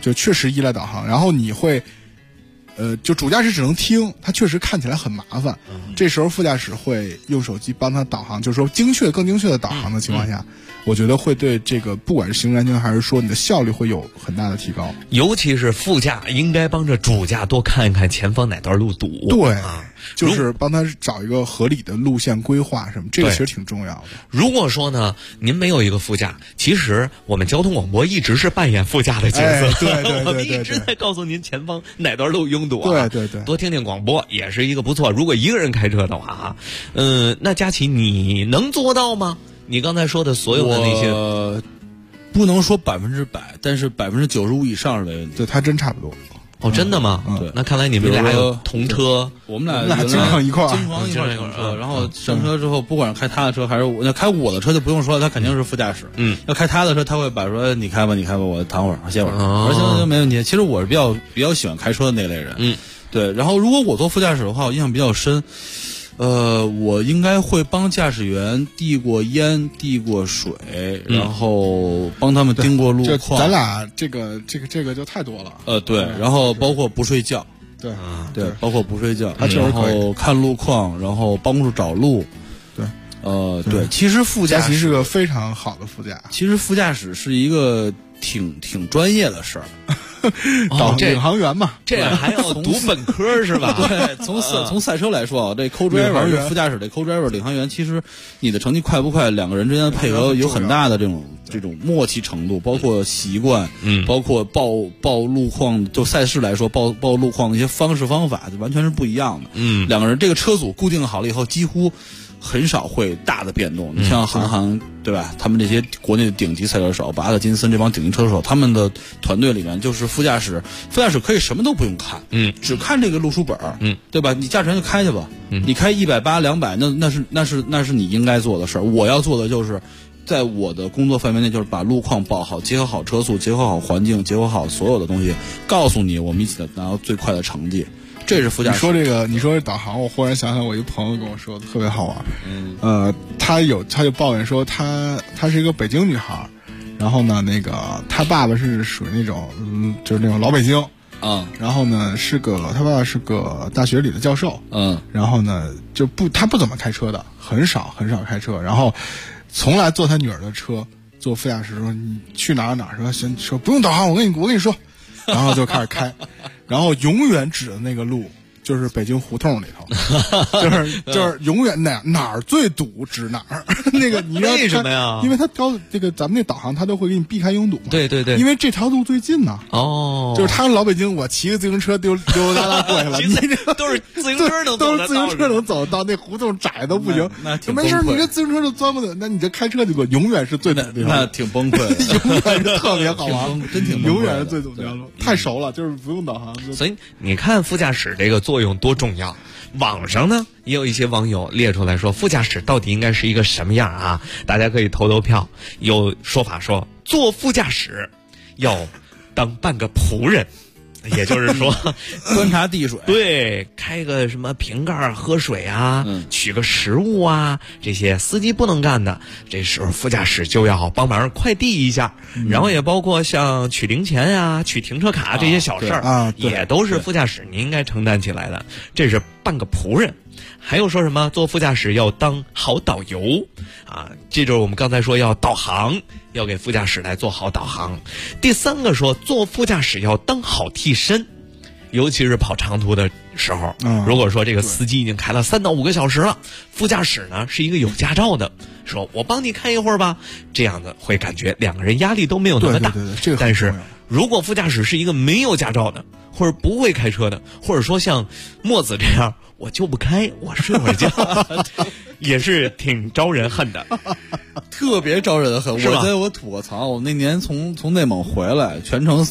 就确实依赖导航。然后你会，就主驾驶只能听，它确实看起来很麻烦。这时候副驾驶会用手机帮他导航，就是说更精确的导航的情况下，我觉得会对这个不管是行驶安全还是说你的效率会有很大的提高。 尤其是副驾应该帮着主驾多看一看前方哪段路堵。 对，就是帮他找一个合理的路线规划什么，这个其实挺重要的。 如果说呢，您没有一个副驾，其实我们交通广播一直是扮演副驾的角色， 对， 我们一直在告诉您前方哪段路拥堵啊。 对， 多听听广播也是一个不错。如果一个人开车的话啊，那佳琪你能做到吗？你刚才说的所有的那些， 不能说100%，但是95%以上是没问题。 对，他真差不多。 哦，真的吗？ 对， 那看来你们俩有同车， 我们俩经常一块同车。然后上车之后，不管是开他的车还是那开我的车就不用说，他肯定是副驾驶。要开他的车，他会把说你开吧，我躺会儿，歇会儿。我说行，没问题。其实我是比较喜欢开车的那类人。对。然后如果我做副驾驶的话，我印象比较深。我应该会帮驾驶员递过烟、递过水，然后帮他们盯过路况。 咱俩这个就太多了。 对，然后包括不睡觉。 对， 包括不睡觉， 然后看路况，然后帮助找路。 对， 对，其实副驾驶是个非常好的副驾。 其实副驾驶是一个挺专业的事儿。 领航员嘛， 这还要读本科是吧？ 对，从赛车来说啊，这 co-driver 副驾驶这 co-driver 领航员，其实你的成绩快不快，两个人之间的配合有很大的这种默契程度，包括习惯，包括报路况，就赛事来说报路况的一些方式方法，就完全是不一样的。两个人这个车组固定好了以后，几乎很少会大的变动。你像韩寒，对吧？他们这些国内的顶级赛车手，把阿特金森这帮顶级车手，他们的团队里面就是副驾驶可以什么都不用看，只看这个路书本，对吧？你驾驶员就开去吧，你开180、200，那是你应该做的事儿。我要做的就是在我的工作范围内，就是把路况报好，结合好车速，结合好环境，结合好所有的东西，告诉你我们一起拿到最快的成绩。这是副驾驶。 你说这导航，我忽然想想，我一个朋友跟我说的特别好玩。他就抱怨说，她是一个北京女孩，然后呢，那个她爸爸是属于那种，就是那种老北京。然后呢，他爸爸是个大学里的教授。然后呢，他不怎么开车的，很少开车，然后从来坐他女儿的车，坐副驾驶说你去哪儿说不用导航，我跟你说。然后就开始开，然后永远指的那个路就是北京胡同里头，就是永远哪儿最堵指哪儿。那个你为什么呀？ 因为他这个咱们那导航他都会给你避开拥堵嘛。 对， 因为这条路最近呢。就是他老北京，我骑个自行车丢达拉过去了，你都是自行车能走， 都是自行车能走到那胡同窄都不行。 那没事，你这自行车就钻不得，那你这开车就永远是最堵的地方。 那挺崩溃， 永远是特别好玩， 真挺崩溃， 永远是最堵的路，太熟了，就是不用导航。 所以你看副驾驶这个作用多重要。网上呢也有一些网友列出来说，副驾驶到底应该是一个什么样啊？大家可以投票。有说法说，做副驾驶要当半个仆人，也就是说观察递水， 对，开个什么瓶盖喝水啊，取个食物啊，这些司机不能干的，这时候副驾驶就要帮忙快递一下。然后也包括像取零钱啊、取停车卡这些小事儿也都是副驾驶你应该承担起来的，这是半个仆人。还有说什么做副驾驶要当好导游啊，这就是我们刚才说要导航，要给副驾驶来做好导航。第三个说做副驾驶要当好替身，尤其是跑长途的时候，如果说这个司机已经开了3到5个小时了，副驾驶呢是一个有驾照的，说我帮你开一会儿吧，这样的会感觉两个人压力都没有那么大。 对， 但是如果副驾驶是一个没有驾照的，或者不会开车的，或者说像墨子这样我就不开，我睡会儿觉，也是挺招人恨的， 特别招人恨。 是吧？ 我吐个槽，我那年从内蒙回来，全程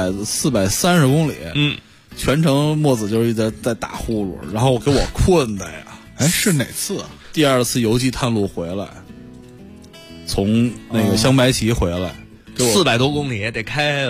430公里，全程墨子就是在打呼噜，然后给我困的呀。 是哪次啊？ 第2次游记探路回来，从那个镶白旗回来。 400多公里得开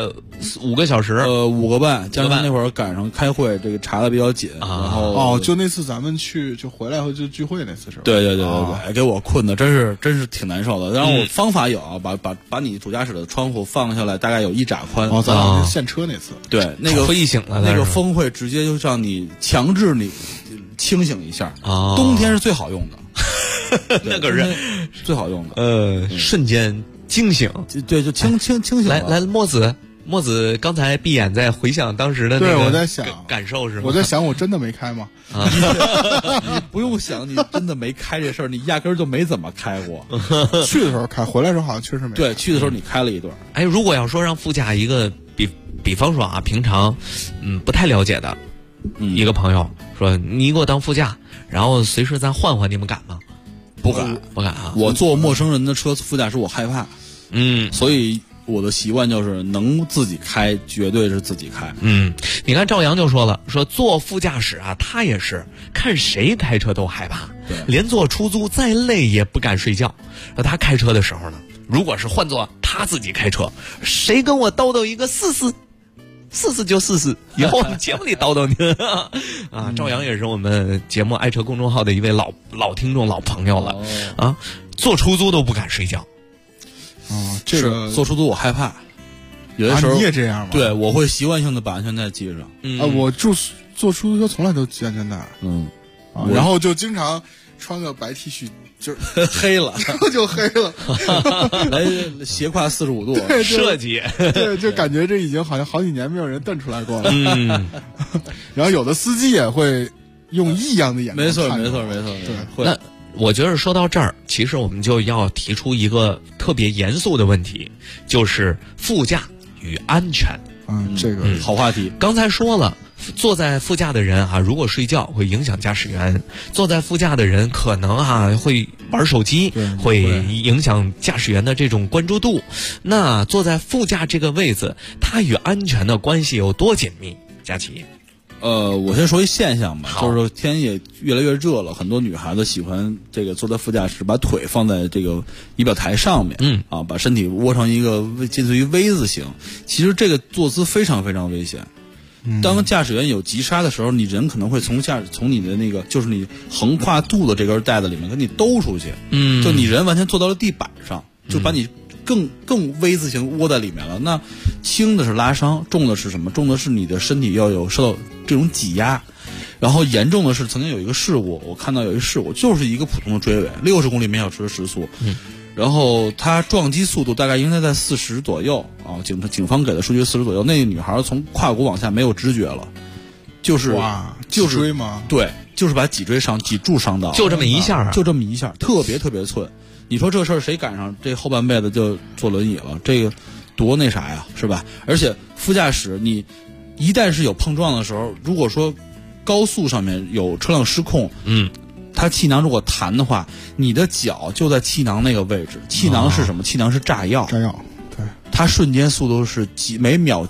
5个小时 ，5个半，加上那会儿赶上开会，这个查的比较紧，然后就那次咱们去就回来后就聚会那次是吧？ 对，给我困的真是挺难受的。然后我方法有啊，把你主驾驶的窗户放下来，大概有1拃宽。 咱俩现车那次， 对，那个吹醒了， 那个风会直接就让你强制你清醒一下。冬天是最好用的， 那个是最好用的， 瞬间惊醒。 对，就清醒了。 来，墨子刚才闭眼在回想当时的那个， 对，我在想感受是吗？ 我在想，我真的没开吗？ 你不用想，你真的没开这事儿，你压根儿就没怎么开过。 去的时候开，回来的时候好像确实没开。 对，去的时候你开了一段。 哎，如果要说让副驾一个比方说啊，平常不太了解的一个朋友说，你给我当副驾，然后随时咱换换，你们敢吗？ 不敢啊！我坐陌生人的车副驾驶我害怕，所以我的习惯就是能自己开，绝对是自己开。 你看赵阳就说了，说坐副驾驶啊，他也是看谁开车都害怕，连坐出租再累也不敢睡觉。他开车的时候呢，如果是换做他自己开车，谁跟我叨叨一个试试就试试，以后我们节目里叨叨你啊。赵阳也是我们节目爱车公众号的一位老听众、老朋友了啊，坐出租都不敢睡觉。 这个坐出租我害怕，有的时候你也这样吗？ 对，我会习惯性的把安全带系上。 我坐出租车从来都系安全带。然后就经常穿个白 T 恤，就是黑了， 然后就黑了， 来斜挎45度设计， 对，就感觉这已经好像好几年没有人瞪出来过了。然后有的司机也会用异样的眼光看。 没错，对。 那我觉得说到这儿，其实我们就要提出一个特别严肃的问题，就是副驾与安全。 这个好话题。 刚才说了，坐在副驾的人啊，如果睡觉会影响驾驶员；坐在副驾的人可能会玩手机，会影响驾驶员的这种关注度。那坐在副驾这个位子，它与安全的关系有多紧密？佳琪。 我先说一现象吧，就是说天也越来越热了，很多女孩子喜欢这个坐在副驾驶，把腿放在这个仪表台上面，把身体窝成一个近似于 V 字形。其实这个坐姿非常非常危险。当驾驶员有急刹的时候，你人可能会从你的那个就是你横跨肚子这根带子里面给你兜出去，就你人完全坐到了地板上，就把你更 V 字形窝在里面了。那轻的是拉伤，重的是什么？重的是你的身体要有受到这种挤压，然后严重的是曾经有一个事故，我看到有一事故，就是一个普通的追尾，60公里每小时的时速，然后他撞击速度大概应该在40左右啊，警方给的数据40左右。那个女孩从胯骨往下没有知觉了，就是椎吗？ 对，就是把脊柱伤到， 就这么一下， 特别特别寸。你说这事儿谁赶上这后半辈子就坐轮椅了？这个多那啥呀，是吧？而且副驾驶你一旦是有碰撞的时候，如果说高速上面有车辆失控，它气囊如果弹的话，你的脚就在气囊那个位置。气囊是什么？气囊是炸药。 对， 它瞬间速度是每秒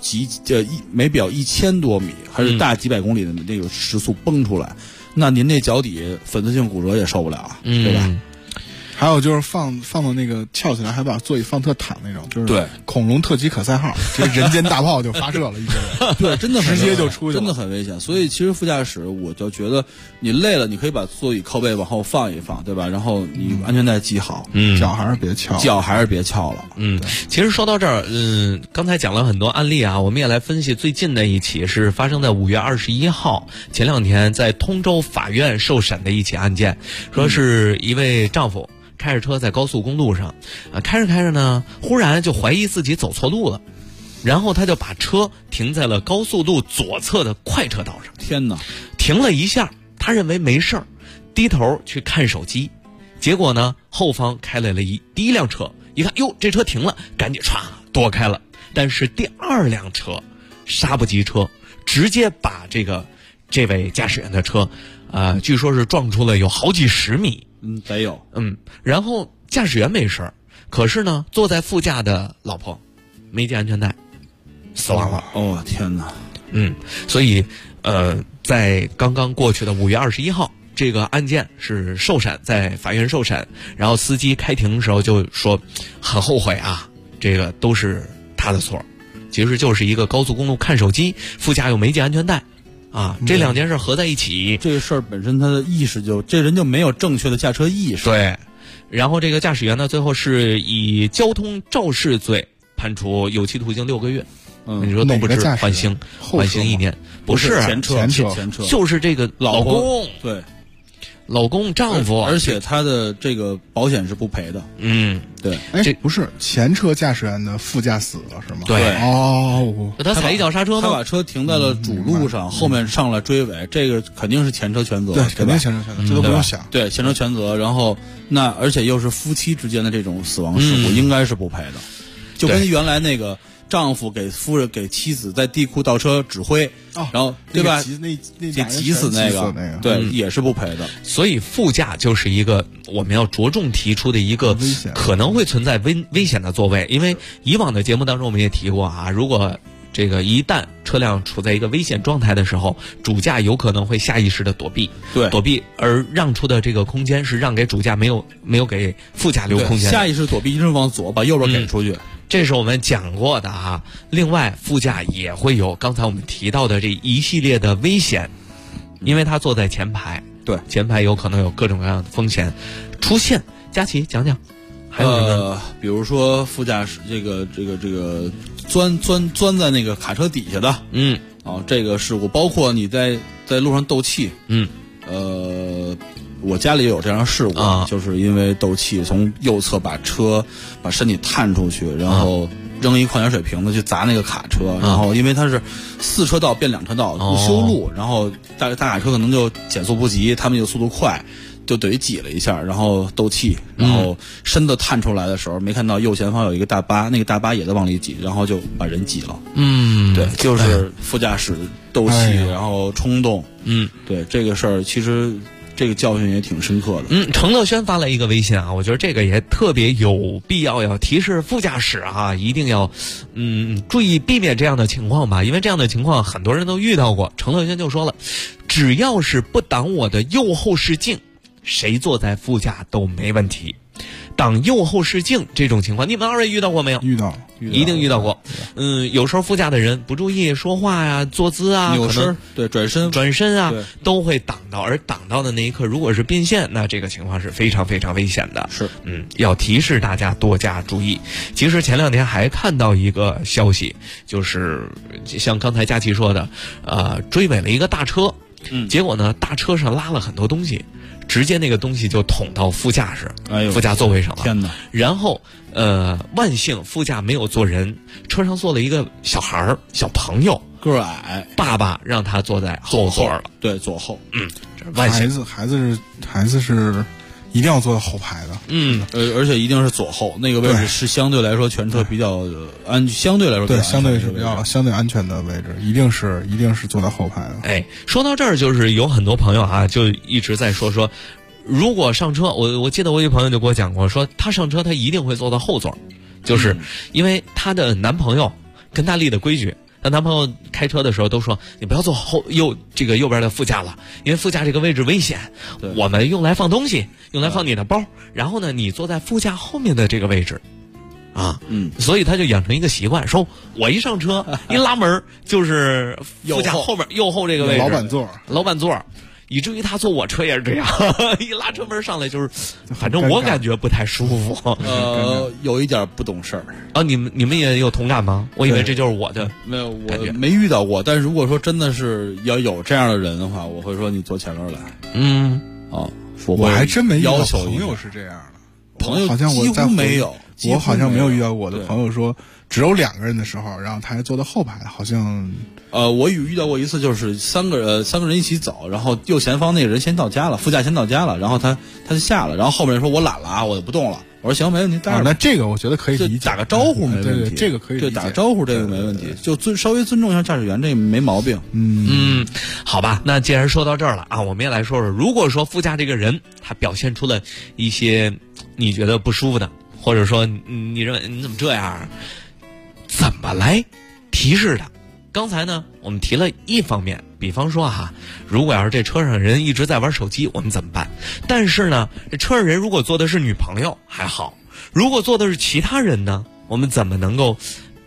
1000多米，还是大几百公里的那个时速崩出来，那您那脚底粉碎性骨折也受不了，对吧？ 还有就是放到那个翘起来，还把座椅放特坦那种，就是对恐龙特级可赛号，这人间大炮就发射了，一个对，真的直接就出去了， 真的很危险。所以其实副驾驶，我就觉得你累了，你可以把座椅靠背往后放一放，对吧？然后你安全带系好， 脚还是别翘了。 其实说到这儿，刚才讲了很多案例啊，我们也来分析最近的一起是发生在5月21号，前2天在通州法院受审的一起案件，说是一位丈夫开着车在高速公路上，开着呢，忽然就怀疑自己走错路了，然后他就把车停在了高速路左侧的快车道上。 天哪！ 停了一下，他认为没事儿，低头去看手机，结果呢，后方开来了第一辆车，一看，哟，这车停了，赶紧唰躲开了。但是第2辆车刹不及车，直接把这位驾驶员的车，据说是撞出了有好几十米。 得有。 然后驾驶员没事儿，可是呢，坐在副驾的老婆没系安全带，死亡了。 哦，天哪！ 所以在刚刚过去的5月21号，这个案件是受审，在法院受审，然后司机开庭的时候就说很后悔啊，这个都是他的错。 其实就是一个高速公路看手机，副驾又没系安全带。啊，这两件事合在一起， 这个事儿本身他的意识这人就没有正确的驾车意识。 对，然后这个驾驶员呢，最后是以交通肇事罪判处有期徒刑6个月。你说都不是缓刑1年，不是前车， 就是这个老公， 对。 老公丈夫， 而且他的这个保险是不赔的。对。 这不是前车驾驶员的副驾死了是吗？ 对。 哦， 他踩一脚刹车吗？ 他把车停在了主路上，后面上来追尾，这个肯定是前车全责。 对，肯定前车全责，这都不用想。 对，前车全责。然后而且又是夫妻之间的这种死亡事故，应该是不赔的。就跟原来那个丈夫给妻子在地库倒车指挥，然后对吧？给急死那个，对，也是不赔的。 所以副驾就是一个我们要着重提出的一个可能会存在危险的座位，因为以往的节目当中我们也提过啊，如果这个一旦车辆处在一个危险状态的时候，主驾有可能会下意识的躲避，而让出的这个空间是让给主驾没有给副驾留空间。 下意识躲避一定往左，把右边给出去。 这是我们讲过的啊。另外，副驾也会有刚才我们提到的这一系列的危险，因为他坐在前排， 对， 前排有可能有各种各样的风险出现。佳琪讲讲，还有什么？ 比如说副驾驶这个钻在那个卡车底下的，这个事故，包括你在路上斗气，我家里也有这样的事故，就是因为斗气从右侧把身体探出去，然后扔一矿泉水瓶子去砸那个卡车，然后因为它是4车道变2车道不修路，然后大卡车可能就减速不及，他们就速度快，就等于挤了一下，然后斗气，然后身子探出来的时候没看到右前方有一个大巴，那个大巴也在往里挤，然后就把人挤了。对，就是副驾驶斗气，然后冲动。对，这个事儿其实这个教训也挺深刻的。 程乐轩发来一个微信啊，我觉得这个也特别有必要提示副驾驶啊，一定要注意避免这样的情况吧，因为这样的情况很多人都遇到过。程乐轩就说了，只要是不挡我的右后视镜，谁坐在副驾都没问题。挡右后视镜这种情况，你们2位遇到过没有？ 遇到， 一定遇到过。有时候副驾的人不注意说话呀、坐姿啊， 扭身，对，转身啊， 都会挡到。而挡到的那一刻，如果是变线，那这个情况是非常非常危险的。 是， 要提示大家多加注意。其实前2天还看到一个消息，就是像刚才佳琪说的，追尾了一个大车，结果呢，大车上拉了很多东西。直接那个东西就捅到副驾驶，副驾座位上了。 天哪！ 然后万幸副驾没有坐人，车上坐了一个小朋友， 个矮， 爸爸让他坐在后座了， 对，左后。 万幸孩子是一定要坐在后排的。 而且一定是左后，那个位置是相对来说全车比较相对来说相对是比较相对安全的位置，一定是坐在后排的。 说到这儿，就是有很多朋友啊，就一直在说，如果上车，我记得我一朋友就给我讲过，说他上车他一定会坐到后座，就是因为他的男朋友跟他立的规矩。她男朋友开车的时候都说，你不要坐右边的副驾了，因为副驾这个位置危险，我们用来放东西，用来放你的包，然后呢你坐在副驾后面的这个位置所以他就养成一个习惯，说我一上车一拉门就是副驾后边右后这个位置老板座，以至于他坐我车也是这样，一拉车门上来就是，反正我感觉不太舒服。 有一点不懂事儿啊。你们也有同感吗？我以为这就是我的， 没有，我没遇到过。但是如果说真的是要有这样的人的话，我会说你坐前面来。 我还真没遇到朋友是这样的， 朋友好像几乎没有， 我好像没有遇到我的朋友说只有2个人的时候，然后他还坐在后排，好像。 我遇到过一次，就是3个人一起走，然后右前方那个人先到家了，副驾先到家了，然后他就下了，然后后面人说我懒了啊，我就不动了。我说行，没问题。 那这个我觉得可以理解， 打个招呼没问题， 这个可以理解， 对，打个招呼这个没问题，就稍微尊重一下驾驶员，这个没毛病。 好吧，那既然说到这儿了啊，我们也来说说，如果说副驾这个人他表现出了一些你觉得不舒服的，或者说你认为你怎么这样，怎么来提示他？刚才呢，我们提了一方面，比方说如果要是这车上人一直在玩手机，我们怎么办？但是呢，这车上人如果坐的是女朋友还好，如果坐的是其他人呢，我们怎么能够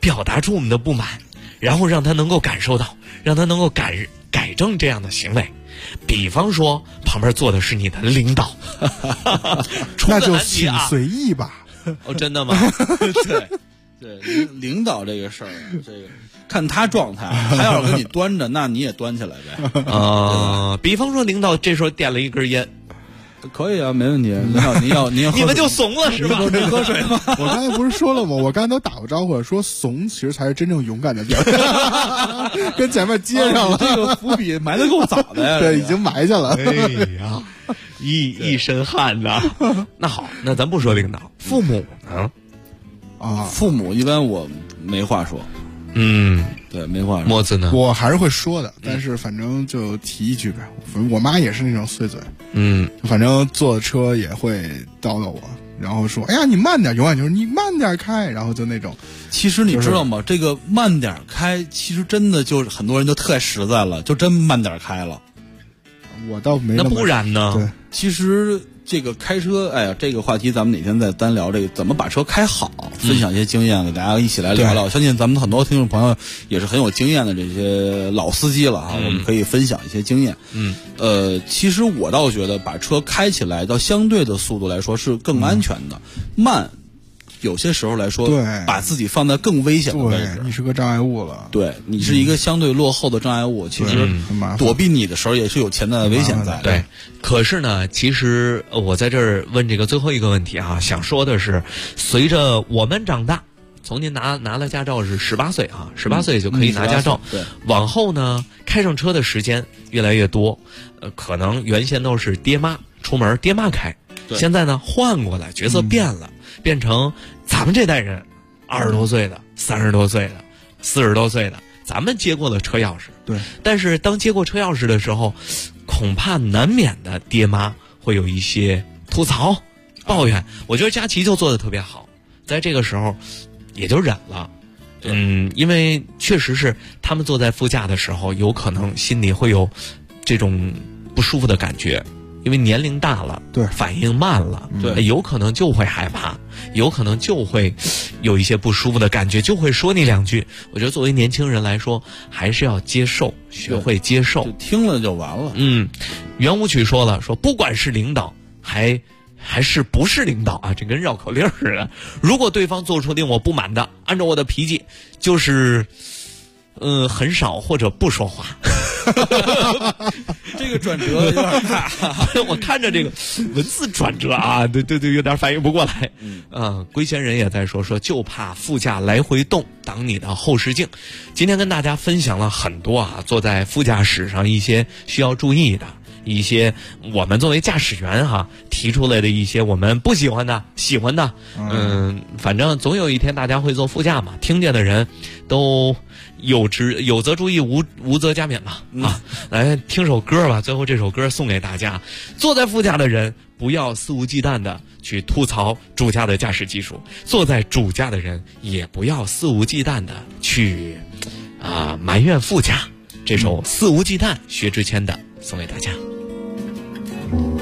表达出我们的不满，然后让他能够感受到，让他能够改正这样的行为。比方说旁边坐的是你的领导， 那就请随意吧。 哦，真的吗？ 对，领导这个事儿，这个看他状态，他要是给你端着，那你也端起来呗。 比方说领导这时候点了一根烟。 可以啊，没问题。您要你们就怂了是吧？ 您喝水吗？ 我刚才不是说了吗？我刚才都打过招呼了，说怂其实才是真正勇敢的表现，跟前面接上了。 这个伏笔埋得够早的呀。 对，已经埋下了。 哎呀，一身汗呐。那好，那咱不说领导，父母呢？ 父母一般我没话说。对，没话说。 墨子呢？ 我还是会说的，但是反正就提一句呗。我妈也是那种碎嘴，反正坐车也会叨叨我，然后说：“哎呀，你慢点。”永远就是你慢点开，然后就那种。 其实你知道吗？这个慢点开，其实真的就是很多人就特实在了，就真慢点开了。 我倒没那不然呢？ 对， 其实这个开车，哎呀，这个话题咱们哪天再单聊。这个怎么把车开好，分享一些经验，给大家一起来聊聊。相信咱们很多听众朋友也是很有经验的这些老司机了哈，我们可以分享一些经验。其实我倒觉得把车开起来到相对的速度来说是更安全的，慢。有些时候来说， 对， 把自己放在更危险的位置， 你是个障碍物了。 对，你是一个相对落后的障碍物，其实躲避你的时候也是有潜在的危险在。 对，可是呢，其实我在这儿问这个最后一个问题啊，想说的是，随着我们长大，从您拿了驾照是18岁啊，18岁就可以拿驾照。 对， 往后呢，开上车的时间越来越多，可能原先都是爹妈出门，爹妈开，现在呢换过来，角色变了。变成咱们这代人，20多岁的、30多岁的、40多岁的，咱们接过了车钥匙。 对， 但是当接过车钥匙的时候，恐怕难免的爹妈会有一些吐槽、抱怨。我觉得佳琪就做得特别好，在这个时候也就忍了。因为确实是他们坐在副驾的时候，有可能心里会有这种不舒服的感觉。因为年龄大了， 对， 反应慢了， 对， 有可能就会害怕，有可能就会有一些不舒服的感觉，就会说你2句。我觉得作为年轻人来说，还是要接受，学会接受， 就听了就完了。 圆舞曲说了，说不管是领导还是不是领导啊，这跟绕口令似的。如果对方做出令我不满的，按照我的脾气，就是很少或者不说话。 这个转折有点大， 我看着这个文字转折啊，对，有点反应不过来。龟仙人也在说就怕副驾来回动挡你的后视镜。今天跟大家分享了很多啊，坐在副驾驶上一些需要注意的，一些我们作为驾驶员提出来的一些我们不喜欢的、喜欢的。反正总有一天大家会坐副驾嘛，听见的人都有则注意，无则加勉吧。来听首歌吧，最后这首歌送给大家。坐在副驾的人不要肆无忌惮的去吐槽主驾的驾驶技术，坐在主驾的人也不要肆无忌惮的去埋怨副驾。这首肆无忌惮，薛之谦的送给大家。